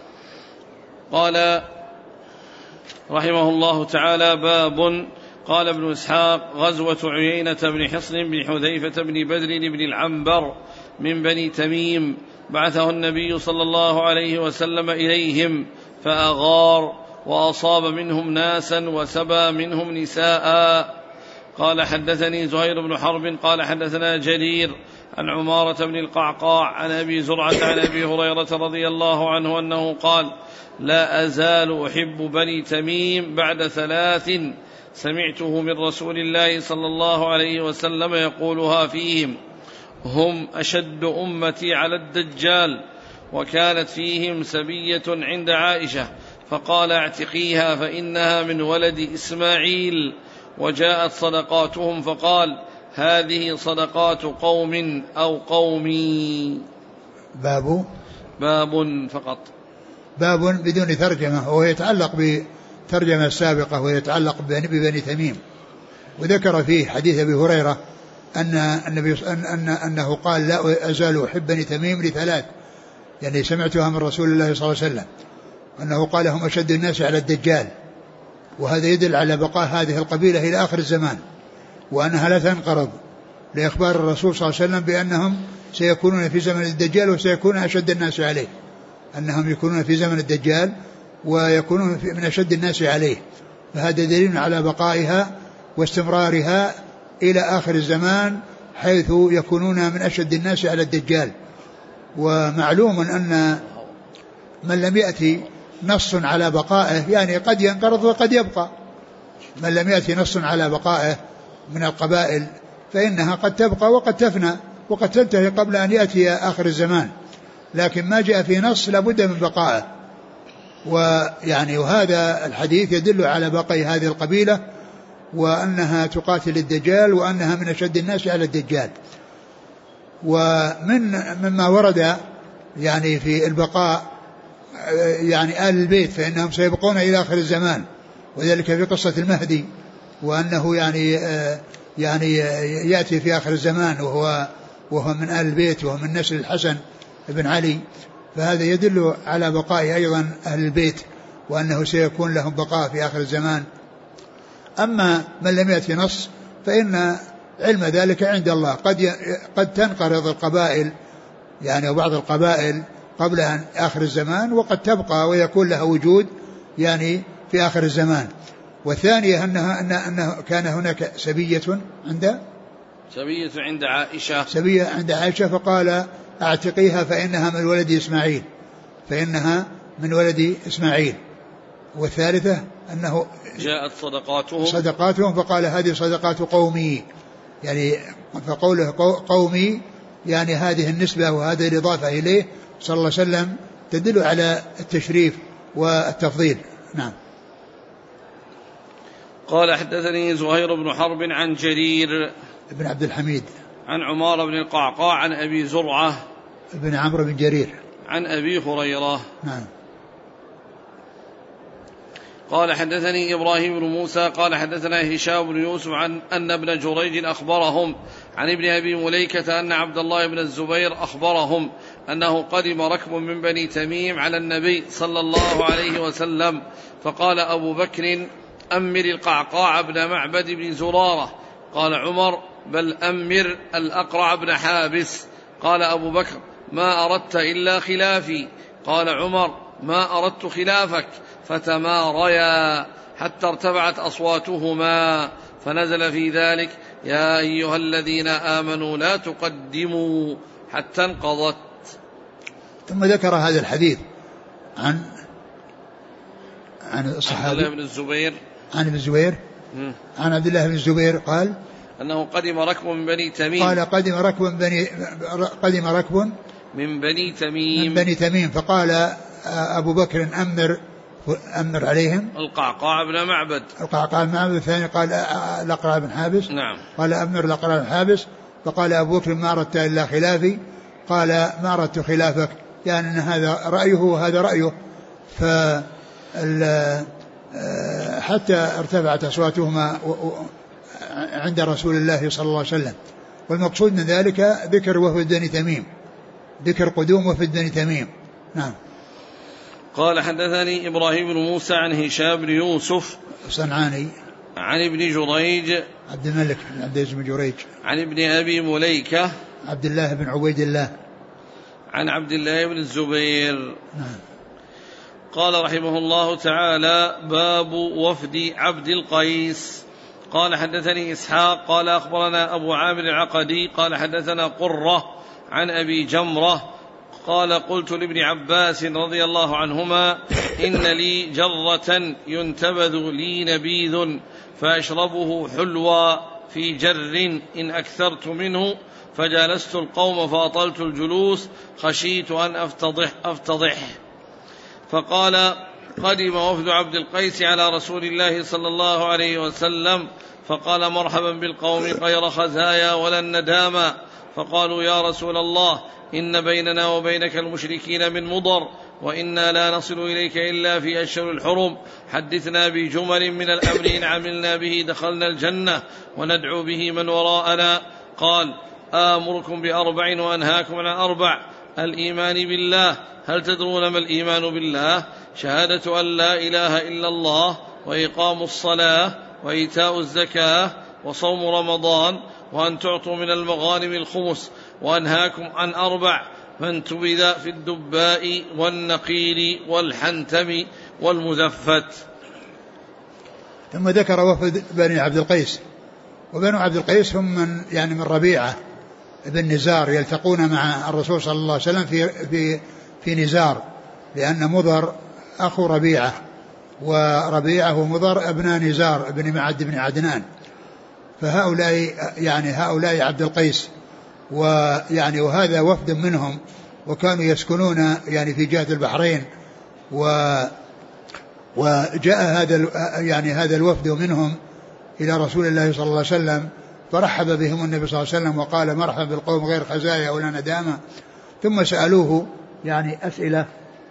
قال رحمه الله تعالى باب. قال ابن إسحاق غزوة عيينة بن حصن بن حذيفة بن بدر بن العنبر من بني تميم بعثه النبي صلى الله عليه وسلم إليهم فأغار وأصاب منهم ناسا وسبى منهم نساء. قال حدثني زهير بن حرب قال حدثنا جرير عن عمارة بن القعقاع عن أبي زرعة عن أبي هريرة رضي الله عنه أنه قال لا أزال أحب بني تميم بعد 3 سمعته من رسول الله صلى الله عليه وسلم يقولها فيهم: هم أشد أمتي على الدجال. وكانت فيهم سبية عند عائشة فقال اعتقيها فإنها من ولد إسماعيل. وجاءت صدقاتهم فقال هذه صدقات قوم أو قومي. باب فقط. باب بدون ترجمة، وهو يتعلق بترجمة السابقة ويتعلق ببني تميم. وذكر فيه حديث أبي هريرة أنه قال لا أزال أحب بني تميم ل3، يعني سمعتها من رسول الله صلى الله عليه وسلم أنه قال هم أشد الناس على الدجال، وهذا يدل على بقاء هذه القبيلة إلى آخر الزمان وأنها لا تنقرض، لإخبار الرسول صلى الله عليه وسلم بأنهم سيكونون في زمن الدجال وسيكون أشد الناس عليه، أنهم يكونون في زمن الدجال ويكونون من أشد الناس عليه. فهذا دليل على بقائها واستمرارها إلى آخر الزمان حيث يكونون من أشد الناس على الدجال. ومعلوم أن من لم يأتي نص على بقائه يعني قد ينقرض وقد يبقى، من لم يأتي نص على بقائه من القبائل فإنها قد تبقى وقد تفنى وقد تنتهي قبل أن يأتي آخر الزمان، لكن ما جاء في نص لابد من بقائه. وهذا الحديث يدل على بقاء هذه القبيلة وأنها تقاتل الدجال وأنها من أشد الناس على الدجال. ومما ورد يعني في البقاء يعني آل البيت فإنهم سيبقون إلى آخر الزمان، وذلك في قصة المهدي، وأنه يعني يأتي في آخر الزمان وهو من آل البيت وهو من نسل الحسن بن علي، فهذا يدل على بقاء أيضا أهل البيت وأنه سيكون لهم بقاء في آخر الزمان. أما من لم يأتي نص فإن علم ذلك عند الله، قد تنقرض القبائل يعني وبعض القبائل قبل آخر الزمان وقد تبقى ويكون لها وجود يعني في آخر الزمان. والثانية أنه كان هناك سبية عند عائشة فقال اعتقيها فإنها من ولد إسماعيل. والثالثة أنه جاءت صدقاتهم فقال هذه صدقات قومي، يعني فقوله قومي يعني هذه النسبة وهذه الإضافة إليه صلى الله عليه وسلم تدل على التشريف والتفضيل. نعم. قال حدثني زهير بن حرب عن جرير بن عبد الحميد عن عمارة بن القعقاع عن أبي زرعة بن عمرو بن جرير عن أبي هريرة. نعم. قال حدثني إبراهيم بن موسى قال حدثنا هشام بن يوسف عن أن ابن جريج أخبرهم عن ابن أبي مليكة أن عبد الله بن الزبير أخبرهم أنه قدم ركب من بني تميم على النبي صلى الله عليه وسلم فقال أبو بكر أمر القعقاع بن معبد بن زرارة. قال عمر بل أمر الأقرع بن حابس. قال أبو بكر ما أردت إلا خلافي. قال عمر ما أردت خلافك. فتماريا حتى ارتفعت أصواتهما فنزل في ذلك يا أيها الذين آمنوا لا تقدموا حتى انقضت. ثم ذكر هذا الحديث عن الصحابي عبد الله بن الزبير عن عبد الله بن الزبير قال أنه قدم ركب من بني تميم. قال قدم ركب من بني تميم فقال أبو بكر أمر عليهم القعقاع بن معبد. الثاني قال الأقرع بن حابس. نعم. قال أمر الأقرع بن حابس. فقال أبو بكر ما أردت إلا خلافي. قال ما أردت خلافك، يعني أن هذا رأيه وهذا رأيه. حتى ارتفعت أصواتهما عند رسول الله صلى الله عليه وسلم. والمقصود من ذلك ذكر وفد بني تميم، ذكر قدوم وفد بني تميم. نعم. قال حدثني إبراهيم بن موسى عن هشام بن يوسف صنعاني عن ابن جريج عبد الملك بن عبد العزيز بن جريج عن ابن أبي مليكة عبد الله بن عبيد الله عن عبد الله بن الزبير. نعم. قال رحمه الله تعالى باب وفد عبد القيس. قال حدثني إسحاق قال أخبرنا أبو عامر العقدي قال حدثنا قرة عن أبي جمرة قال قلت لابن عباس رضي الله عنهما إن لي جرة ينتبذ لي نبيذ فأشربه حلوى في جر إن أكثرت منه فجالست القوم فأطلت الجلوس خشيت أن أفتضح. فقال قدم وفد عبد القيس على رسول الله صلى الله عليه وسلم فقال مرحبا بالقوم غير خزايا ولا الندامى. فقالوا يا رسول الله إن بيننا وبينك المشركين من مضر وإنا لا نصل إليك إلا في أشهر الحرم حدثنا بجمل من الأمر إن عملنا به دخلنا الجنة وندعو به من وراءنا. قال آمركم بأربع وأنهاكم عن أربع الإيمان بالله. هل تدرون ما الإيمان بالله؟ شهادة أن لا إله إلا الله وإقام الصلاة وإيتاء الزكاة وصوم رمضان وأن تعطوا من المغانم الخمس. وأنهاكم عن أربع من تبذ في الدباء والنقير والحنتم والمزفت. ثم ذكر وفد بني عبد القيس. وبنو عبد القيس هم من ربيعة بن نزار يلتقون مع الرسول صلى الله عليه وسلم في نزار لأن مضر أخو ربيعة وربيعة ومضر أبناء نزار بن معد بن عدنان. فهؤلاء هؤلاء عبد القيس وهذا وفد منهم وكانوا يسكنون في جهة البحرين. وجاء هذا الوفد منهم إلى رسول الله صلى الله عليه وسلم فرحب بهم النبي صلى الله عليه وسلم وقال مرحبا بالقوم غير خزايا ولا ندامة. ثم سألوه أسئلة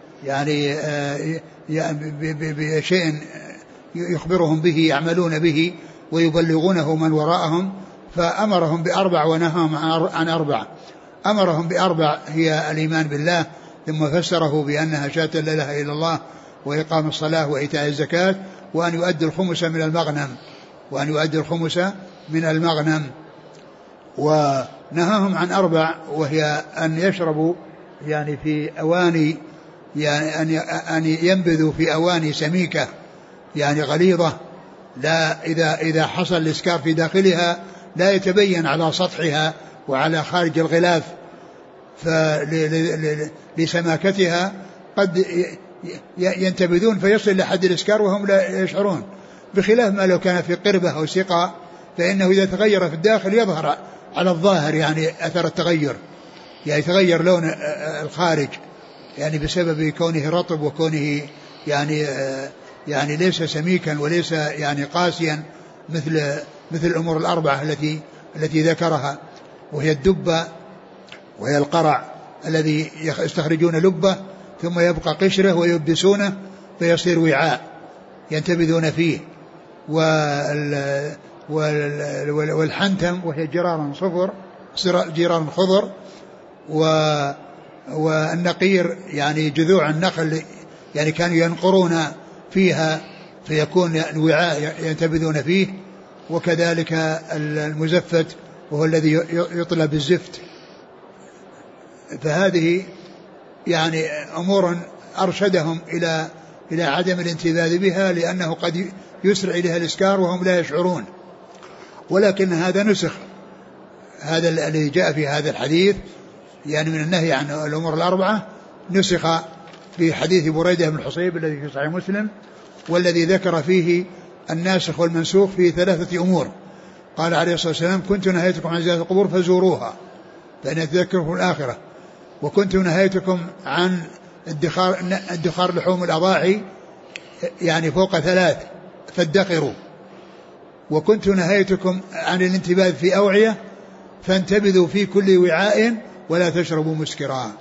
بشيء يخبرهم به يعملون به ويبلغونه من وراءهم. فأمرهم بأربع ونهاهم عن أربع. أمرهم بأربع هي الإيمان بالله ثم فسره بأنها شهادة لا إله إلا الله وإقام الصلاة وإيتاء الزكاة وأن يؤدي الخمس من المغنم. ونهاهم عن أربع وهي أن يشربوا في أواني أن ينبذوا في أواني سميكة غليظة لا إذا حصل الإسكار في داخلها لا يتبين على سطحها وعلى خارج الغلاف لسماكتها قد ينتبذون فيصل لحد الإسكار وهم لا يشعرون، بخلاف ما لو كان في قربة أو سقاء فإنه إذا تغير في الداخل يظهر على الظاهر أثر التغير يتغير لون الخارج بسبب كونه رطب وكونه ليس سميكا وليس قاسيا مثل الأمور الأربعة التي ذكرها، وهي الدبة وهي القرع الذي يستخرجون لبه ثم يبقى قشره ويبسونه فيصير وعاء ينتبذون فيه، والحنتم وهي جرار خضر، والنقير جذوع النخل كانوا ينقرون فيها فيكون وعاء ينتبذون فيه، وكذلك المزفت وهو الذي يطلى بالزفت. فهذه أمور أرشدهم إلى عدم الانتباه بها لأنه قد يسرع إليها الإسكار وهم لا يشعرون. ولكن هذا نسخ، هذا الذي جاء في هذا الحديث من النهي عن الأمور الأربعة نسخ في حديث بريدة بن الحصيب الذي في صحيح مسلم، والذي ذكر فيه الناسخ والمنسوخ في 3 أمور. قال عليه الصلاة والسلام كنت نهيتكم عن زيارة القبور فزوروها فإن تذكركم الآخرة، وكنت نهيتكم عن ادخار لحوم الأضاحي فوق 3 فادخروا، وكنت نهيتكم عن الانتباذ في أوعية فانتبذوا في كل وعاء ولا تشربوا مسكرا.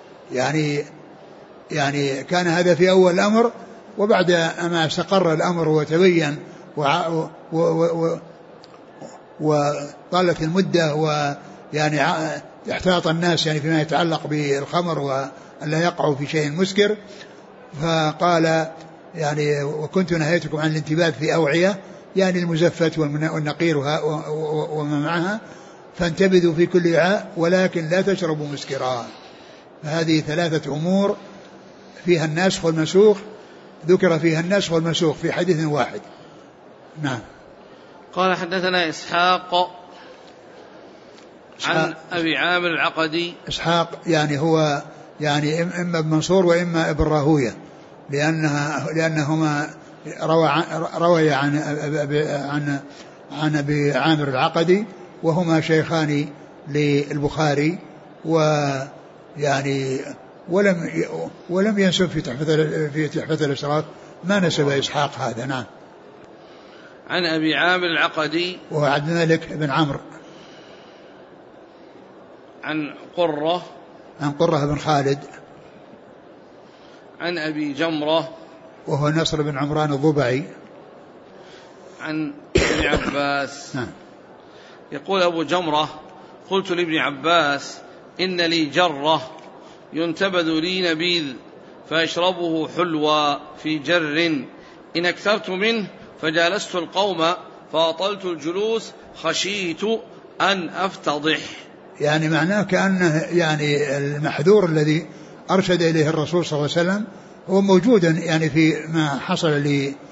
كان هذا في أول الأمر، وبعد ما استقر الأمر وتبين وطالت المدة احتاط الناس فيما يتعلق بالخمر وأن لا يقعوا في شيء مسكر، فقال وكنت نهيتكم عن الانتباذ في أوعية المزفت والنقير وما معها فانتبذوا في كل وعاء ولكن لا تشربوا مسكرا. فهذه 3 أمور فيها الناسخ والمنسوخ، ذكر فيها الناسخ والمنسوخ في حديث واحد. نعم. قال حدثنا إسحاق عن أبي عامر العقدي. إسحاق يعني هو يعني إما ابن منصور وإما ابن راهوية، لأنهما روي عن أبي عامر العقدي، وهما شيخان للبخاري، ويعني ولم ينسب في تحفة الأشراف، ما نسب إسحاق هذا. نعم. عن أبي عامر العقدي وهو عبد الملك بن عمرو، عن قرة بن خالد، عن أبي جمرة وهو نصر بن عمران الضبعي، عن ابن عباس. يقول أبو جمرة: قلت لابن عباس: إن لي جرة ينتبذ لي نبيذ فأشربه حلوى في جر، إن أكثرت منه فجالست القوم فأطلت الجلوس خشيت أن أفتضح. يعني معناه كأنه يعني المحذور الذي أرشد إليه الرسول صلى الله عليه وسلم هو موجود يعني في ما حصل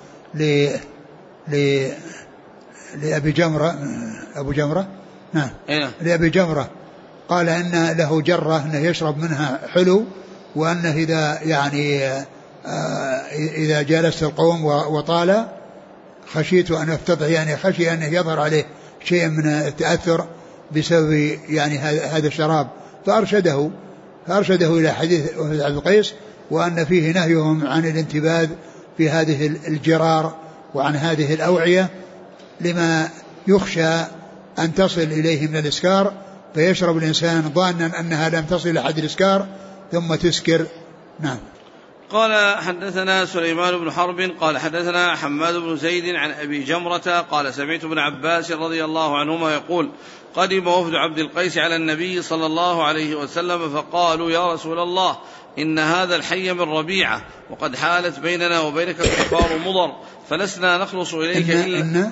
لأبي جمرة. نعم. لأبي جمرة قال إن له جرة أنه يشرب منها حلو، وأنه إذا جالست القوم وطال خشيت أن أفتضح، يعني خشي أن يظهر عليه شيء من التأثر بسبب يعني هذا الشراب، فأرشده إلى حديث عبد القيس، وأن فيه نهيهم عن الانتباذ في هذه الجرار وعن هذه الأوعية لما يخشى أن تصل إليه من الإسكار، فيشرب الإنسان ظانا أنها لم تصل إلى حد الإسكار ثم تسكر. نعم. قال حدثنا سليمان بن حرب قال حدثنا حماد بن زيد عن أبي جمرة قال سمعت ابن عباس رضي الله عنهما يقول: قدم وفد عبد القيس على النبي صلى الله عليه وسلم فقالوا: يا رسول الله، إن هذا الحي من ربيعة، وقد حالت بيننا وبينك كفار مضر، فلسنا نخلص إليك إلا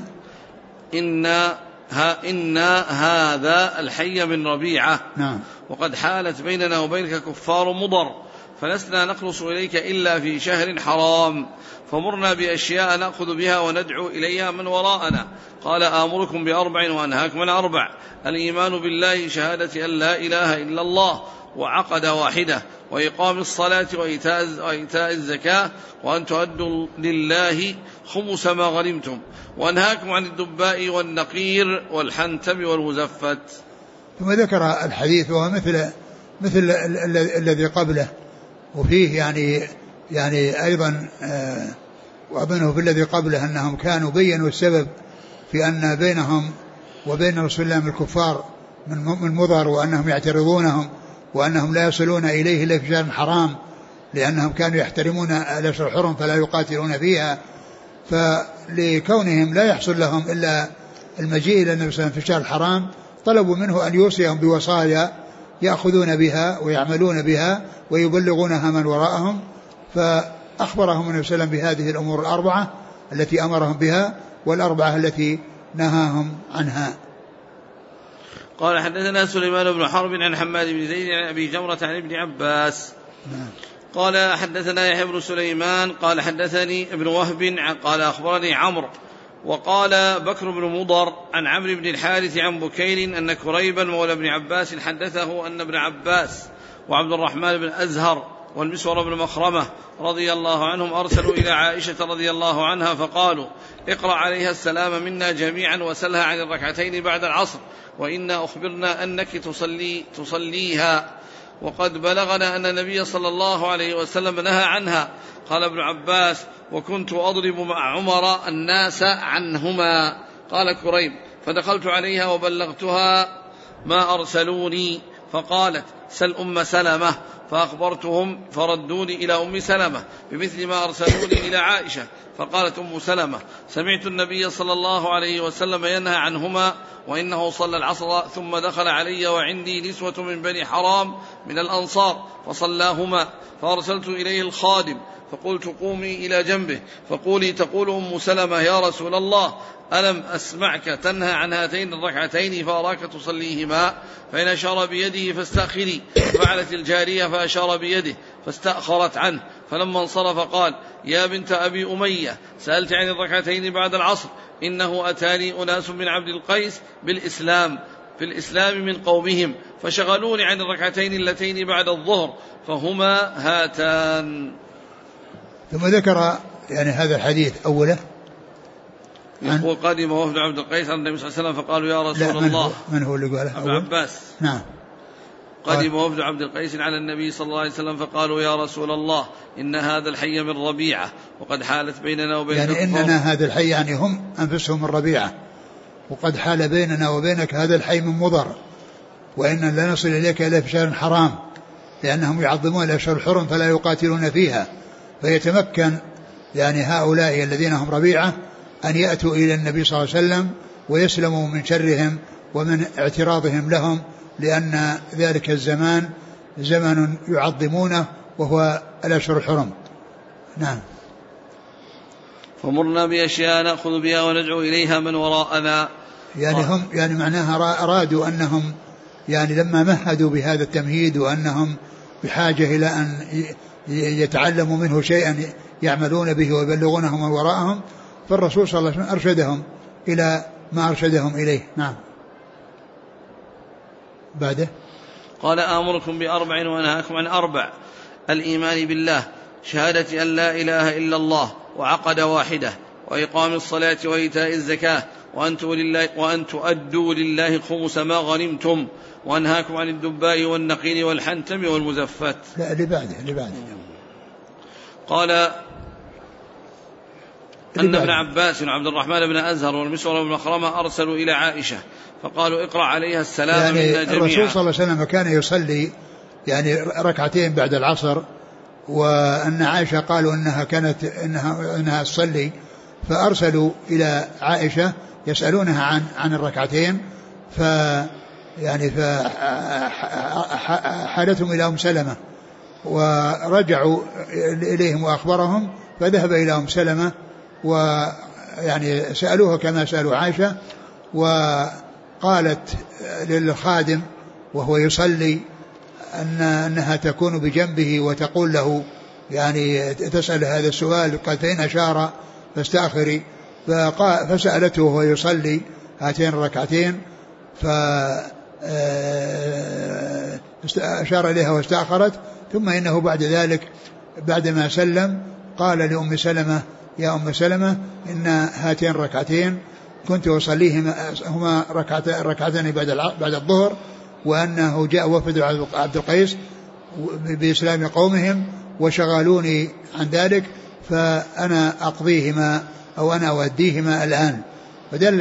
إن هذا الحي من ربيعة. نعم. وقد حالت بيننا وبينك كفار مضر، فلسنا نخلص إليك إلا في شهر حرام، فمرنا بأشياء نأخذ بها وندعو إليها من وراءنا. قال: آمركم بأربع وأنهاكم عن أربع: الإيمان بالله، شهادة أن لا إله إلا الله وعقد واحدة، وإقام الصلاة وإيتاء الزكاة، وأن تؤدوا لله خمس ما غنمتم، وأنهاكم عن الدباء والنقير والحنتم والمزفت. ثم ذكر الحديث وهو مثل الذي قبله، وفيه يعني أيضا وأظنه في الذي قبله أنهم كانوا بينوا السبب في أن بينهم وبين رسول الله من الكفار من مضر، وأنهم يعترضونهم، وأنهم لا يصلون إليه إلا في شهر حرام، لأنهم كانوا يحترمون الأشهر الحرم فلا يقاتلون فيها، فلكونهم لا يحصل لهم إلا المجيء إلى النبي صلى الله عليه وسلم في الشهر الحرام، طلبوا منه أن يوصيهم بوصايا يأخذون بها ويعملون بها ويبلغونها من وراءهم، فأخبرهم النبي صلى الله عليه وسلم بهذه الأمور الأربعة التي أمرهم بها، والأربعة التي نهاهم عنها. قال حدثنا سليمان بن حرب عن حماد بن زيد عن أبي جمرة عن ابن عباس. قال حدثنا يحيى بن سليمان قال حدثني ابن وهب قال أخبرني عمرو وقال بكر بن مضر عن عمرو بن الحارث عن بكير أن كريبا مولى ابن عباس حدثه أن ابن عباس وعبد الرحمن بن أزهر والمسور بن مخرمة رضي الله عنهم أرسلوا إلى عائشة رضي الله عنها فقالوا: اقرأ عليها السلام منا جميعا وسلها عن الركعتين بعد العصر، وإنا أخبرنا أنك تصليها، وقد بلغنا أن النبي صلى الله عليه وسلم نهى عنها. قال ابن عباس: وكنت أضرب مع عمر الناس عنهما. قال كريب: فدخلت عليها وبلغتها ما أرسلوني، فقالت: سل أم سلمة، فأخبرتهم فردوني إلى أم سلمة بمثل ما أرسلوني إلى عائشة. فقالت أم سلمة: سمعت النبي صلى الله عليه وسلم ينهى عنهما، وإنه صلى العصر ثم دخل علي وعندي نسوة من بني حرام من الأنصار فصلاهما، فأرسلت إليه الخادم فقلت: قومي إلى جنبه فقولي تقول أم سلمة: يا رسول الله، ألم أسمعك تنهى عن هاتين الركعتين فأراك تصليهما؟ فإن أشار بيده فاستأخري. فعلت الجارية فأشار بيده فاستأخرت عنه، فلما انصرف قال: يا بنت أبي أمية، سألت عن الركعتين بعد العصر، إنه أتاني أناس من عبد القيس في الإسلام من قومهم فشغلوني عن الركعتين اللتين بعد الظهر فهما هاتان. ثم ذكر يعني هذا الحديث أوله يقول قدم وفد عبد القيس على النبي صلى الله عليه وسلم فقالوا يا رسول الله. من هو اللي قاله؟ ابن عباس. نعم. قدم وفد عبد القيس على النبي صلى الله عليه وسلم فقالوا يا رسول الله إن هذا الحي من ربيعة وقد حالت بيننا وبين يعني إننا هذا الحي يعني هم أنفسهم من ربيعة وقد حال بيننا وبينك هذا الحي من مضر وإن لا نصل إليك إلا في شهر حرام لأنهم يعظمون الأشهر الحرم فلا يقاتلون فيها فيتمكن يعني هؤلاء الذين هم ربيعة أن يأتوا إلى النبي صلى الله عليه وسلم ويسلموا من شرهم ومن اعتراضهم لهم لأن ذلك الزمان زمن يعظمونه وهو الأشهر الحرم. نعم. فمرنا بأشياء نأخذ بها وندعو إليها من وراءنا. يعني هم يعني معناها أرادوا أنهم يعني لما مهدوا بهذا التمهيد وأنهم بحاجة إلى أن يتعلموا منه شيئا يعملون به ويبلغونه من وراءهم فالرسول صلى الله عليه وسلم أرشدهم إلى ما أرشدهم إليه. نعم. بعده قال آمركم بأربع وأنهاكم عن أربع: الإيمان بالله، شهادة أن لا إله إلا الله وعقد واحدة، وإقام الصلاة وإيتاء الزكاة، وأن تؤدوا لله خمس ما غنمتم، وأنهاكم عن الدباء والنقير والحنتم والمزفت. لا اللي بعده. قال أن ابن عباس وعبد الرحمن بن أزهر والمسور بن مخرمة أرسلوا إلى عائشة فقالوا اقرأ عليها السلام يعني منا جميعا. الرسول صلى الله عليه وسلم كان يصلي يعني ركعتين بعد العصر وأن عائشة قالوا إنها تصلي فأرسلوا إلى عائشة يسألونها عن الركعتين يعني فحالتهم إلى أم سلمة ورجعوا إليهم وأخبرهم فذهب إلى أم سلمة ويعني سألوها كما سألوا عائشة وقالت للخادم وهو يصلي أنها تكون بجنبه وتقول له يعني تسأل هذا السؤال قال فإن أشار فاستأخري فسألته وهو يصلي هاتين الركعتين فأشار إليها واستأخرت ثم إنه بعد ذلك بعدما سلم قال لأم سلمة يا أم سلمة إن هاتين الركعتين كنت أصليهما هما ركعتين بعد الظهر وأنه جاء وفد عبد القيس بإسلام قومهم وشغلوني عن ذلك فأنا أقضيهما أو أنا أوديهما الآن. فدل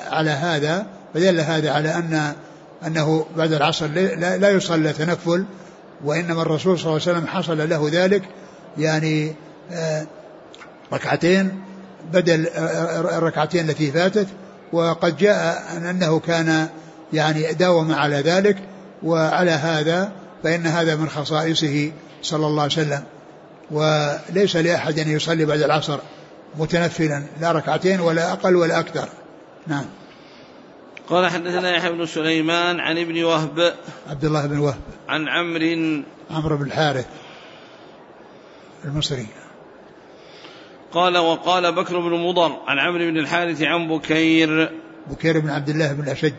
هذا على أنه بعد العصر لا يصلى تنفل وإنما الرسول صلى الله عليه وسلم حصل له ذلك يعني ركعتين بدل الركعتين التي فاتت وقد جاء أنه كان يعني داوم على ذلك وعلى هذا فإن هذا من خصائصه صلى الله عليه وسلم وليس لأحد أن يصلي بعد العصر متنفلا لا ركعتين ولا أقل ولا أكثر. نعم. قال حدثنا يحيى بن سليمان عن ابن وهب عبد الله بن وهب عن عمرو بن الحارث المصري قال وقال بكر بن مضر عن عمرو بن الحارث عن بكير بن عبد الله بن الأشج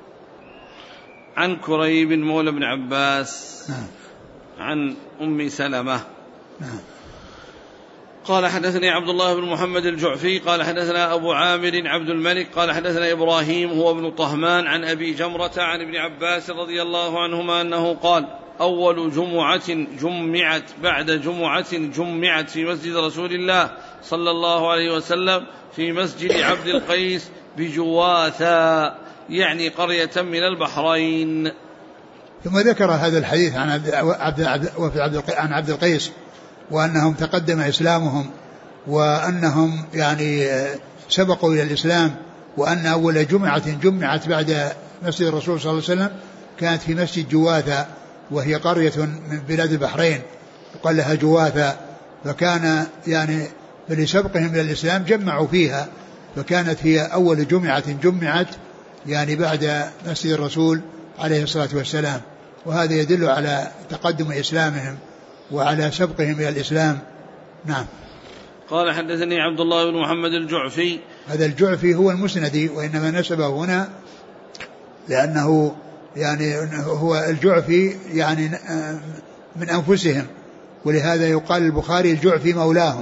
عن كريب مولى بن عباس. نعم. عن أم سلمة. نعم. قال حدثني عبد الله بن محمد الجعفي قال حدثنا أبو عامر عبد الملك قال حدثنا إبراهيم هو ابن طهمان عن أبي جمرة عن ابن عباس رضي الله عنهما أنه قال أول جمعة جمعت بعد جمعة جمعت في مسجد رسول الله صلى الله عليه وسلم في مسجد عبد القيس بجواثا يعني قرية من البحرين. ثم ذكر هذا الحديث عن عبد القيس وأنهم تقدم إسلامهم وأنهم يعني سبقوا إلى الإسلام وأن أول جمعة جمعت بعد مسجد الرسول صلى الله عليه وسلم كانت في مسجد جواثا وهي قرية من بلاد البحرين يقال لها جواثا فكان يعني لسبقهم إلى الإسلام جمعوا فيها فكانت هي أول جمعة جمعت يعني بعد مسجد الرسول عليه الصلاة والسلام وهذا يدل على تقدم إسلامهم وعلى سبقهم إلى الإسلام. نعم. قال حدثني عبد الله بن محمد الجعفي هذا الجعفي هو المسندي، وإنما نسبه هنا لأنه يعني هو الجعفي يعني من أنفسهم، ولهذا يقال البخاري الجعفي مولاهم،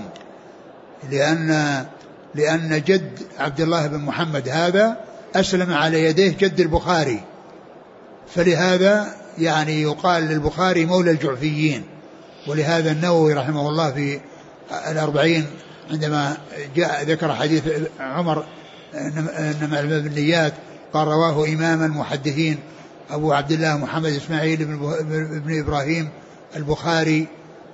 لأن جد عبد الله بن محمد هذا أسلم على يديه جد البخاري، فلهذا يعني يقال للبخاري مولى الجعفيين. ولهذا النووي رحمه الله في 40 عندما جاء ذكر حديث عمر إنما بالنيات قال رواه إمام المحدثين أبو عبد الله محمد إسماعيل بن إبراهيم البخاري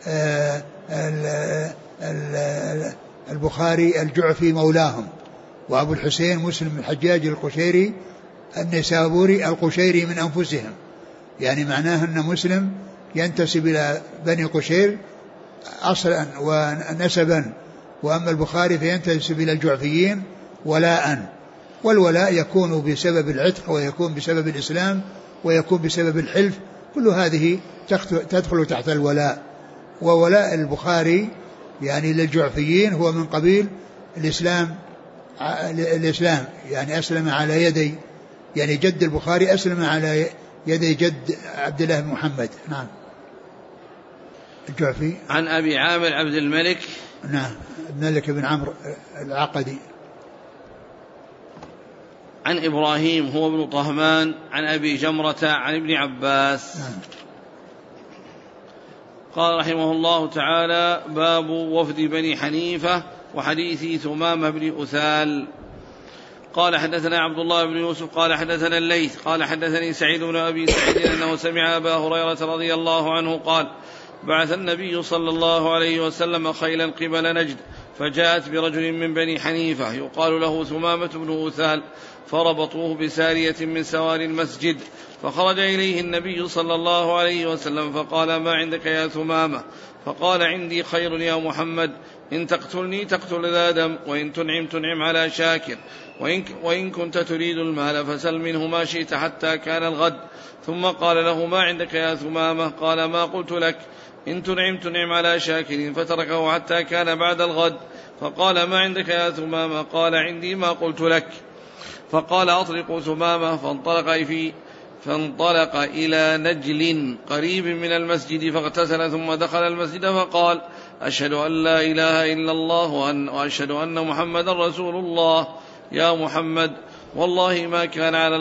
البخاري الجعفي مولاهم، وأبو الحسين مسلم الحجاج القشيري النسابوري القشيري من أنفسهم، يعني معناه أن مسلم ينتسب إلى بني قشير أصلا ونسبا، وأما البخاري فينتسب إلى الجعفيين ولاء، والولاء يكون بسبب العتق، ويكون بسبب الإسلام، ويكون بسبب الحلف، كل هذه تدخل تحت الولاء. وولاء البخاري يعني للجعفيين هو من قبيل الإسلام يعني أسلم على يدي، يعني جد البخاري أسلم على يدي جد عبد الله بن محمد. نعم. الجعفي عن أبي عامر عبد الملك، نعم، الملك بن عمرو العقدي، عن إبراهيم هو ابن طهمان عن أبي جمرة عن ابن عباس. نعم. قال رحمه الله تعالى: باب وفد بني حنيفة وحديث ثمامة بن أثال. قال حدثنا عبد الله بن يوسف قال حدثنا الليث قال حدثني سعيد بن أبي سعيد أنه سمع أبا هريرة رضي الله عنه قال: بعث النبي صلى الله عليه وسلم خيلا قبل نجد، فجاءت برجل من بني حنيفة يقال له ثمامة بن أثال، فربطوه بسارية من سوار المسجد، فخرج إليه النبي صلى الله عليه وسلم فقال: ما عندك يا ثمامة؟ فقال: عندي خير يا محمد، إن تقتلني تقتل ذا دم، وإن تنعم تنعم على شاكر، وإن كنت تريد المال فسل منه ما شئت حتى كان الغد. ثم قال له: ما عندك يا ثمامة؟ قال: ما قلت لك، إن تنعم تنعم على شاكر، فتركه حتى كان بعد الغد. فقال: ما عندك يا ثمامة؟ قال: عندي ما قلت لك. فقال: أطلقوا ثمامة. فانطلق إلى نجل قريب من المسجد فاغتسل، ثم دخل المسجد فقال: أشهد أن لا إله إلا الله وأشهد أن محمد رسول الله. يا محمد، والله ما كان على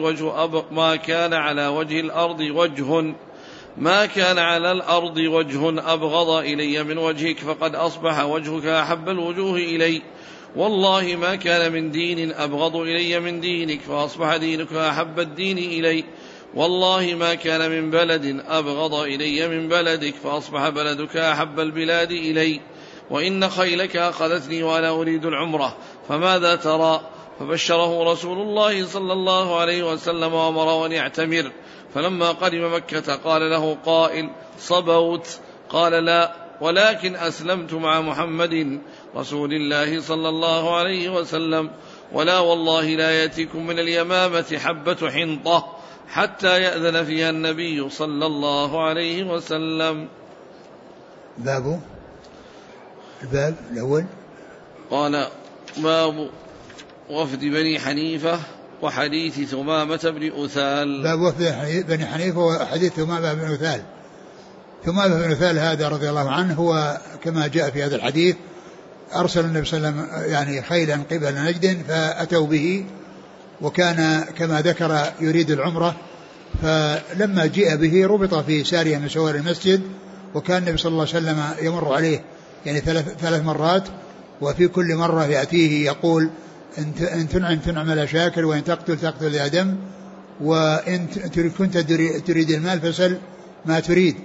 الأرض وجه أبغض إلي من وجهك، فقد أصبح وجهك أحب الوجوه إلي. والله ما كان من دين أبغض إلي من دينك، فأصبح دينك أحب الدين إلي. والله ما كان من بلد أبغض إلي من بلدك، فأصبح بلدك أحب البلاد إلي. وإن خيلك أخذتني وأنا أريد العمرة، فماذا ترى؟ فبشره رسول الله صلى الله عليه وسلم وأمره أن يعتمر. فلما قدم مكة قال له قائل: صبوت؟ قال: لا، ولكن أسلمت مع محمد رسول الله صلى الله عليه وسلم. ولا والله لا يأتيكم من اليمامة حبة حنطة حتى يأذن فيها النبي صلى الله عليه وسلم. الباب الأول قال: باب وفد بني حنيفة وحديث ثمامة بن أثال. باب وفد بني حنيفة وحديث ثمامة بن أثال. ثمامة بن أثال هذا رضي الله عنه هو كما جاء في هذا الحديث أرسل النبي صلى الله عليه وسلم يعني خيلا قبل نجد فأتوا به، وكان كما ذكر يريد العمرة، فلما جاء به ربط في سارية من سوار المسجد، وكان النبي صلى الله عليه وسلم يمر عليه يعني 3 مرات، وفي كل مرة يأتيه يقول: إن تنعم تنعم على شاكر، وإن تقتل تقتل ذا دم، وإن كنت تريد المال فسل ما تريد.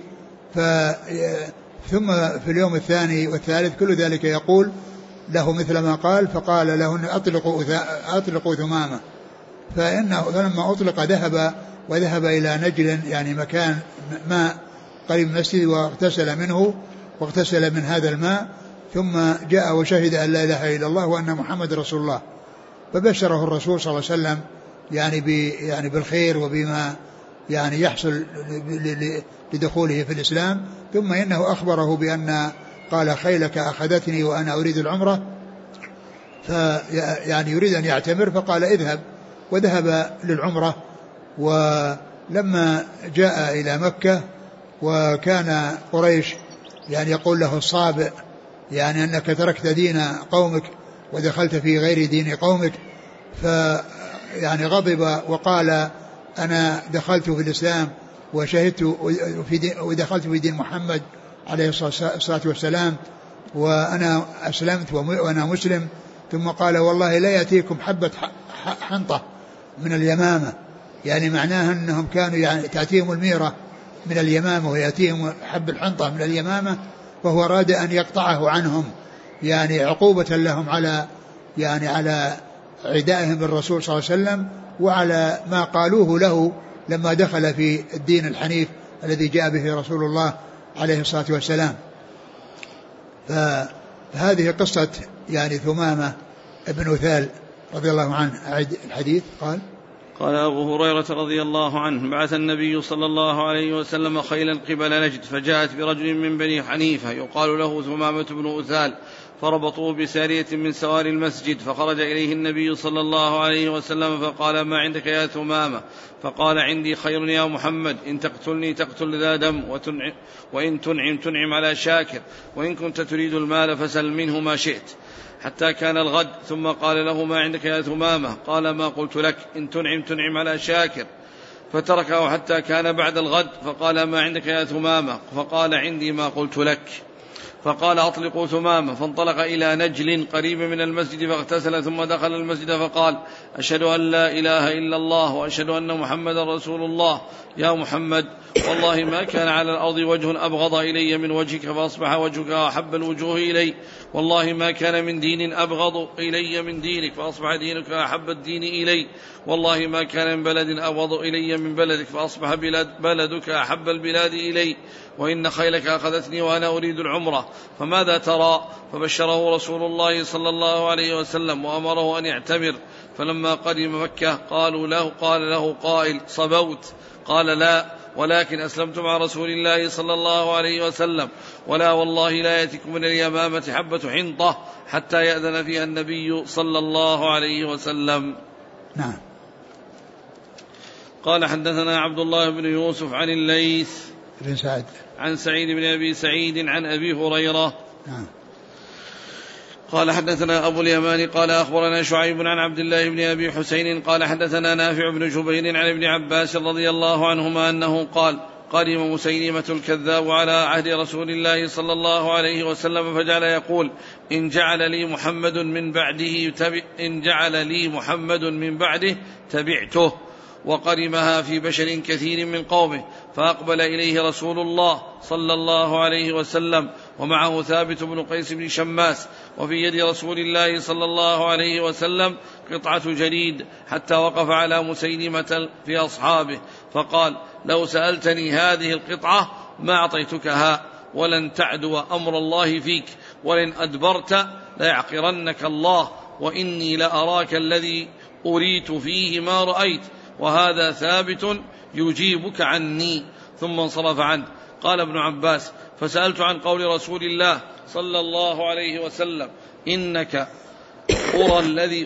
ثم في اليوم الثاني والثالث كل ذلك يقول له مثل ما قال، فقال له: أطلقوا ثمامة. فلما أطلق وذهب إلى نجل يعني مكان ماء قريب من المسجد، واغتسل من هذا الماء، ثم جاء وشهد أن لا إله إلا الله وأن محمد رسول الله. فبشره الرسول صلى الله عليه وسلم يعني بالخير وبما يعني يحصل لدخوله في الإسلام. ثم إنه أخبره بأن قال: خيلك أخذتني وأنا أريد العمرة، يعني يريد أن يعتمر، فقال اذهب، وذهب للعمرة. ولما جاء إلى مكة وكان قريش يعني يقول له الصابئ يعني أنك تركت دين قومك ودخلت في غير دين قومك، فيعني غضب وقال أنا دخلت في الإسلام وشهدت ودخلت في دين محمد عليه الصلاة والسلام وأنا أسلمت وأنا مسلم. ثم قال والله لا يأتيكم حبة حنطة من اليمامة، يعني معناها أنهم كانوا يعني تأتيهم الميرة من اليمامة ويأتيهم حب الحنطة من اليمامة، وهو أراد أن يقطعه عنهم يعني عقوبة لهم على يعني على عدائهم بالرسول صلى الله عليه وسلم وعلى ما قالوه له لما دخل في الدين الحنيف الذي جاء به رسول الله عليه الصلاة والسلام. فهذه قصة يعني ثمامة ابن أثال رضي الله عنه. أعد الحديث. قال أبو هريرة رضي الله عنه بعث النبي صلى الله عليه وسلم خيلا قبل نجد، فجاءت برجل من بني حنيفة يقال له ثمامة بن أثال، فربطوه بسارية من سوار المسجد، فخرج إليه النبي صلى الله عليه وسلم فقال ما عندك يا ثمامة؟ فقال عندي خير يا محمد، إن تقتلني تقتل ذا دم، وإن تنعم على شاكر، وإن كنت تريد المال فسل منه ما شئت. حتى كان الغد، ثم قال له ما عندك يا ثمامة؟ قال ما قلت لك، إن تنعم على شاكر. فتركه حتى كان بعد الغد، فقال ما عندك يا ثمامة؟ فقال عندي ما قلت لك. فقال أطلقوا ثمامة، فانطلق إلى نجل قريب من المسجد فاغتسل، ثم دخل المسجد فقال أشهد أن لا إله إلا الله وأشهد أن محمد رسول الله. يا محمد والله ما كان على الأرض وجه أبغض إلي من وجهك، فأصبح وجهك أحب الوجوه إلي. والله ما كان من دين أبغض إلي من دينك، فأصبح دينك أحب الدين إلي. والله ما كان من بلد أبغض إلي من بلدك، فأصبح بلدك أحب البلاد إلي. وإن خيلك أخذتني وأنا أريد العمرة، فماذا ترى؟ فبشره رسول الله صلى الله عليه وسلم وأمره أن يعتمر. فلما قدم مكة قال له قائل صبوت؟ قال لا، ولكن أسلمت مع رسول الله صلى الله عليه وسلم، ولا والله لا يأتيكم من اليمامة حبة حنطة حتى يأذن فيها النبي صلى الله عليه وسلم. نعم. قال حدثنا عبد الله بن يوسف عن الليث بن سعد عن سعيد بن أبي سعيد عن أبي هريرة. نعم. قال حدثنا أبو اليمان قال أخبرنا شعيب عن عبد الله بن أبي حسين قال حدثنا نافع بن جبير عن ابن عباس رضي الله عنهما أنه قال قدم مسيلمة الكذاب على عهد رسول الله صلى الله عليه وسلم فجعل يقول إن جعل لي محمد من بعده تبعته. وقرمها في بشر كثير من قومه، فأقبل إليه رسول الله صلى الله عليه وسلم ومعه ثابت بن قيس بن شماس، وفي يد رسول الله صلى الله عليه وسلم قطعة جريد، حتى وقف على مسيلمة في أصحابه فقال لو سألتني هذه القطعة ما أعطيتكها، ولن تعدو أمر الله فيك، ولن أدبرت ليعقرنك الله، وإني لأراك الذي أريت فيه ما رأيت، وهذا ثابت يجيبك عني. ثم انصرف عنه. قال ابن عباس فسألت عن قول رسول الله صلى الله عليه وسلم إنك الأرى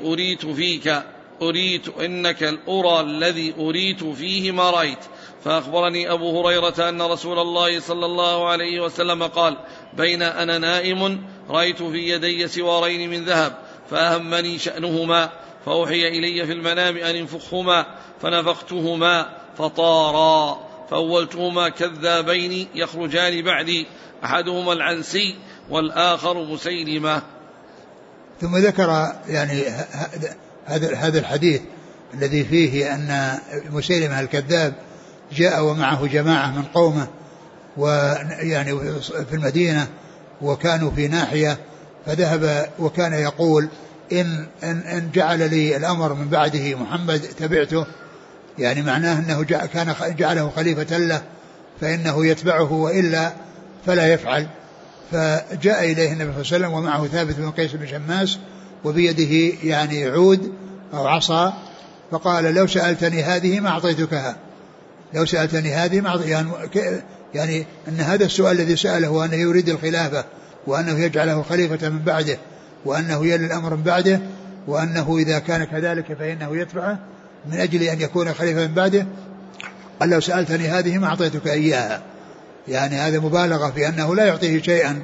الذي أريت فيه ما رأيت. فأخبرني أبو هريرة أن رسول الله صلى الله عليه وسلم قال بين أنا نائم رأيت في يدي سوارين من ذهب فأهمني شأنهما، فأوحي إلي في المنام أن انفخهما، فنفختهما فطارا، فأولتهما كذابين يخرجان بعدي، أحدهما العنسي والآخر مسيلمة. ثم ذكر يعني هذا الحديث الذي فيه أن مسيلمة الكذاب جاء ومعه جماعة من قومه ويعني في المدينة، وكانوا في ناحية، فذهب وكان يقول إن جعل لي الأمر من بعده محمد تبعته، يعني معناه أنه كان جعله خليفة له فإنه يتبعه وإلا فلا يفعل. فجاء إليه النبي صلى الله عليه وسلم ومعه ثابت بن قيس بن شماس وبيده يعني عود أو عصا، فقال لو سألتني هذه ما أعطيتكها، لو سألتني هذه ما يعني أن هذا السؤال الذي سأله وأنه يريد الخلافة وأنه يجعله خليفة من بعده وأنه يلي الأمر من بعده، وأنه إذا كان كذلك فإنه يتبعه من أجل أن يكون خليفة من بعده. قال لو سألتني هذه ما أعطيتك إياها، يعني هذا مبالغة في أنه لا يعطيه شيئا.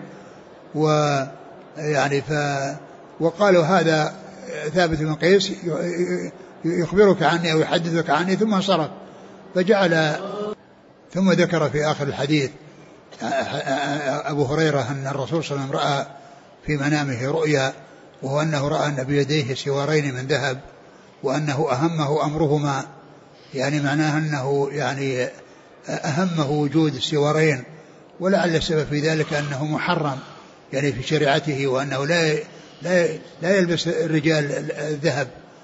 ويعني وقالوا هذا ثابت بن قيس يخبرك عني أو يحدثك عني ثم انصرف. ثم ذكر في آخر الحديث أبو هريرة أن الرسول صلى الله عليه وسلم رأى في منامه رؤيا، وهو أنه رأى أن بيديه سوارين من ذهب، وأنه أهمه أمرهما، يعني معناه أنه يعني أهمه وجود السوارين، ولعل السبب في ذلك أنه محرم يعني في شريعته، وأنه لا يلبس الرجال الذهب،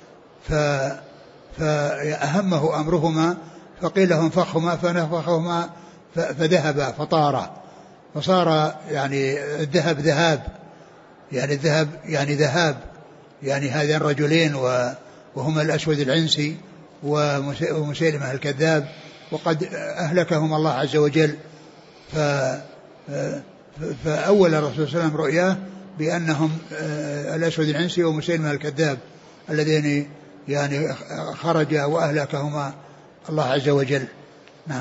فأهمه أمرهما، فقيل له انفخهما فنفخهما فذهب فطار، فصار يعني الذهب ذهاب، يعني الذهب يعني ذهاب، يعني هذين الرجلين وهما الأسود العنسي ومسيلمة الكذاب، وقد أهلكهم الله عز وجل. فأول الرسول صلى الله عليه وسلم رؤياه بأنهم الأسود العنسي ومسيلمة الكذاب الذين يعني خرجا وأهلكهما الله عز وجل. نعم.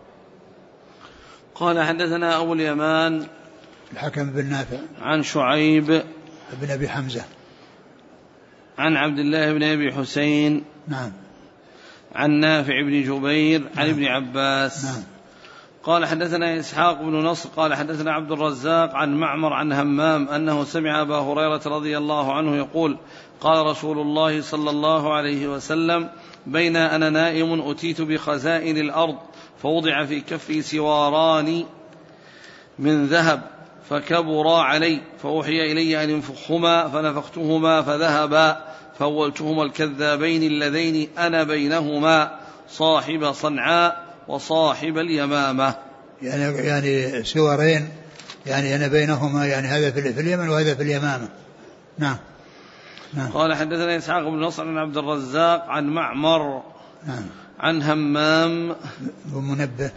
قال حدثنا أبو اليمان الحكم بن نافع عن شعيب بن أبي حمزة عن عبد الله بن أبي حسين نعم عن نافع بن جبير عن ابن عباس نعم. قال حدثنا إسحاق بن نصر قال حدثنا عبد الرزاق عن معمر عن همام أنه سمع أبا هريرة رضي الله عنه يقول قال رسول الله صلى الله عليه وسلم بين أنا نائم أتيت بخزائن الأرض فوضع في كفي سواران من ذهب فكبرا علي فأوحي إلي أن انفخهما فنفختهما فذهبا فولتهما الكذابين اللذين أنا بينهما صاحب صنعاء وصاحب اليمامة. يعني سوارين، يعني أنا بينهما، يعني هذا في اليمن وهذا في اليمامة. نعم. قال حدثنا إسحاق بن نصر عن عبد الرزاق عن معمر نعم. عن همام بن منبه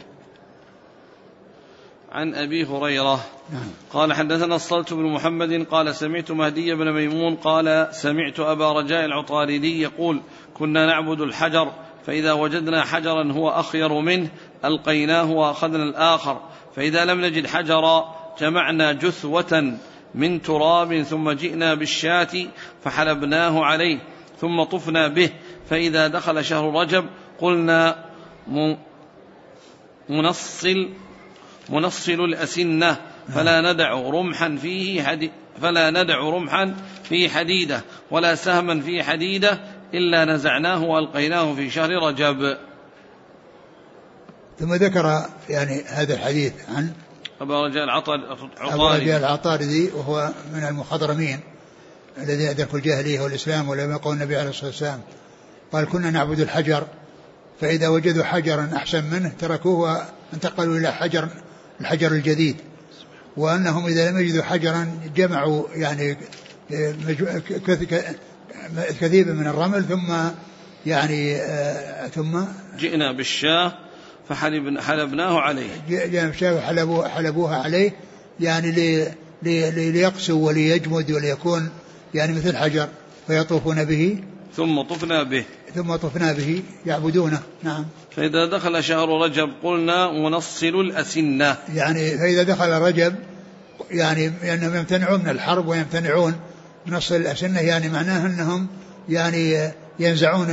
عن أبي هريرة نعم. قال حدثنا الصلت بن محمد قال سمعت مهدي بن ميمون قال سمعت أبا رجاء العطاردي يقول كنا نعبد الحجر فإذا وجدنا حجرا هو أخير منه ألقيناه وأخذنا الآخر، فإذا لم نجد حجرا جمعنا جثوة من تراب ثم جئنا بالشاة فحلبناه عليه ثم طفنا به، فإذا دخل شهر رجب قلنا منصل الأسنة فلا ندع رمحا فيه حديدة ولا سهما فيه حديدة إلا نزعناه وألقيناه في شهر رجب. ثم ذكر يعني هذا الحديث عن أبا رجاء العطاردي وهو من المخضرمين الذين أدركوا الجاهلية والإسلام ولم يقول النبي عليه الصلاة والسلام. قال كنا نعبد الحجر فإذا وجدوا حجرا أحسن منه تركوه وانتقلوا إلى الحجر الجديد، وأنهم إذا لم يجدوا حجرا جمعوا يعني كثيبا من الرمل ثم جئنا بالشاة فحلبناه عليه، جئنا بالشاة وحلبوها عليه، يعني ليقسوا وليجمد وليكون يعني مثل حجر، فيطوفون به ثم طفنا به يعبدونه. نعم. فإذا دخل شهر رجب قلنا منصل الأسنة، يعني فإذا دخل رجب يعني أنهم يمتنعون من الحرب ويمتنعون من نصل الأسنة، يعني معناه أنهم يعني ينزعون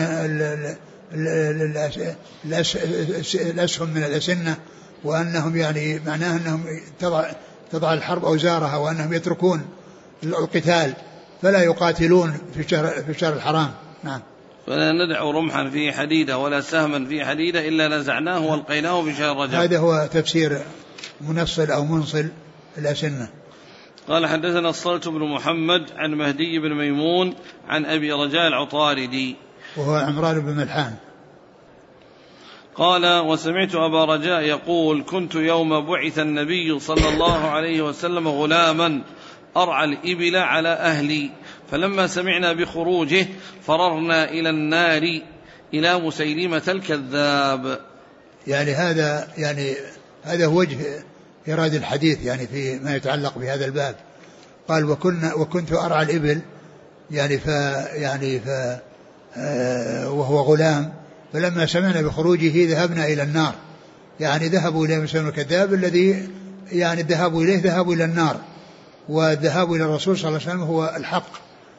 الأسهم من الأسنة، وأنهم يعني معناه أنهم تضع الحرب أوزارها، وأنهم يتركون القتال فلا يقاتلون في الشهر الحرام. نعم. فلا ندع رمحا فيه حديدة ولا سهما فيه حديدة إلا نزعناه والقيناه في شهر رجب. هذا هو تفسير منصل أو منصل الأسنة. قال حدثنا الصلت بن محمد عن مهدي بن ميمون عن أبي رجاء العطاردي وهو عمران بن ملحان قال وسمعت أبا رجاء يقول كنت يوم بعث النبي صلى الله عليه وسلم غلاما أرعى الإبل على أهلي، فلما سمعنا بخروجه فررنا إلى النار إلى مسيلمة الكذاب. يعني هذا هو وجه إرادة الحديث يعني في ما يتعلق بهذا الباب. قال وكنت أرعى الإبل وهو غلام، فلما سمعنا بخروجه ذهبنا إلى النار، يعني ذهبوا إلى مسلم الكذاب الذي يعني ذهبوا إليه ذهبوا إلى النار، والذهاب إلى الرسول صلى الله عليه وسلم هو الحق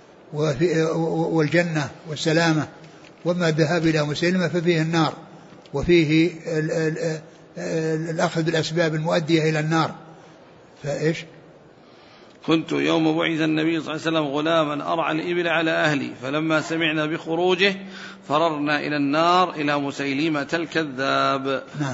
والجنة والسلامة، وما الذهاب إلى مسلمة ففيه النار، وفيه الأخذ بالأسباب المؤدية إلى النار. فإيش؟ كنت يوم بعث النبي صلى الله عليه وسلم غلاما أرعى الإبل على أهلي، فلما سمعنا بخروجه فررنا إلى النار إلى مسيلمة الكذاب. نعم.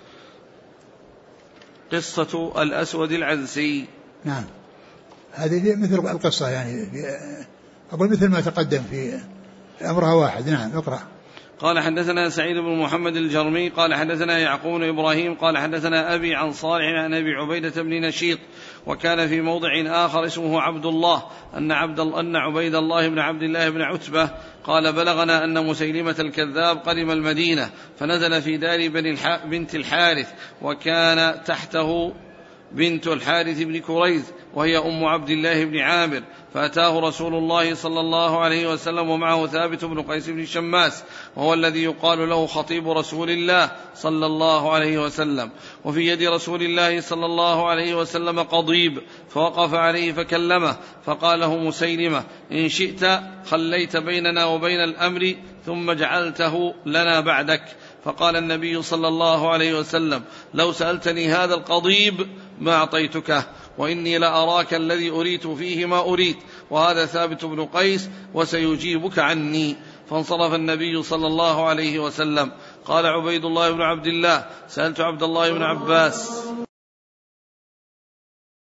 قصة الأسود العنسي. نعم، هذه مثل القصة، يعني أقول مثل ما تقدم في أمرها واحد. نعم، اقرأ. قال حدثنا سعيد بن محمد الجرمي قال حدثنا يعقوب بن إبراهيم قال حدثنا أبي عن صالح عن أبي عبيدة بن نشيط، وكان في موضع آخر اسمه عبد الله أن عبيد الله بن عبد الله بن عتبة قال بلغنا أن مسيلمة الكذاب قدم المدينة فنزل في دار بنت الحارث، وكان تحته بنت الحارث بن كريز وهي أم عبد الله بن عامر، فأتاه رسول الله صلى الله عليه وسلم ومعه ثابت بن قيس بن شماس، وهو الذي يقال له خطيب رسول الله صلى الله عليه وسلم، وفي يد رسول الله صلى الله عليه وسلم قضيب، فوقف عليه فكلمه فقال له مسيلمة إن شئت خليت بيننا وبين الأمر ثم جعلته لنا بعدك. فقال النبي صلى الله عليه وسلم لو سألتني هذا القضيب ما أعطيتكه، وإني لأراك الذي أريت فيه ما أريت، وهذا ثابت بن قيس وسيجيبك عني. فانصرف النبي صلى الله عليه وسلم. قال عبيد الله بن عبد الله سألت عبد الله بن عباس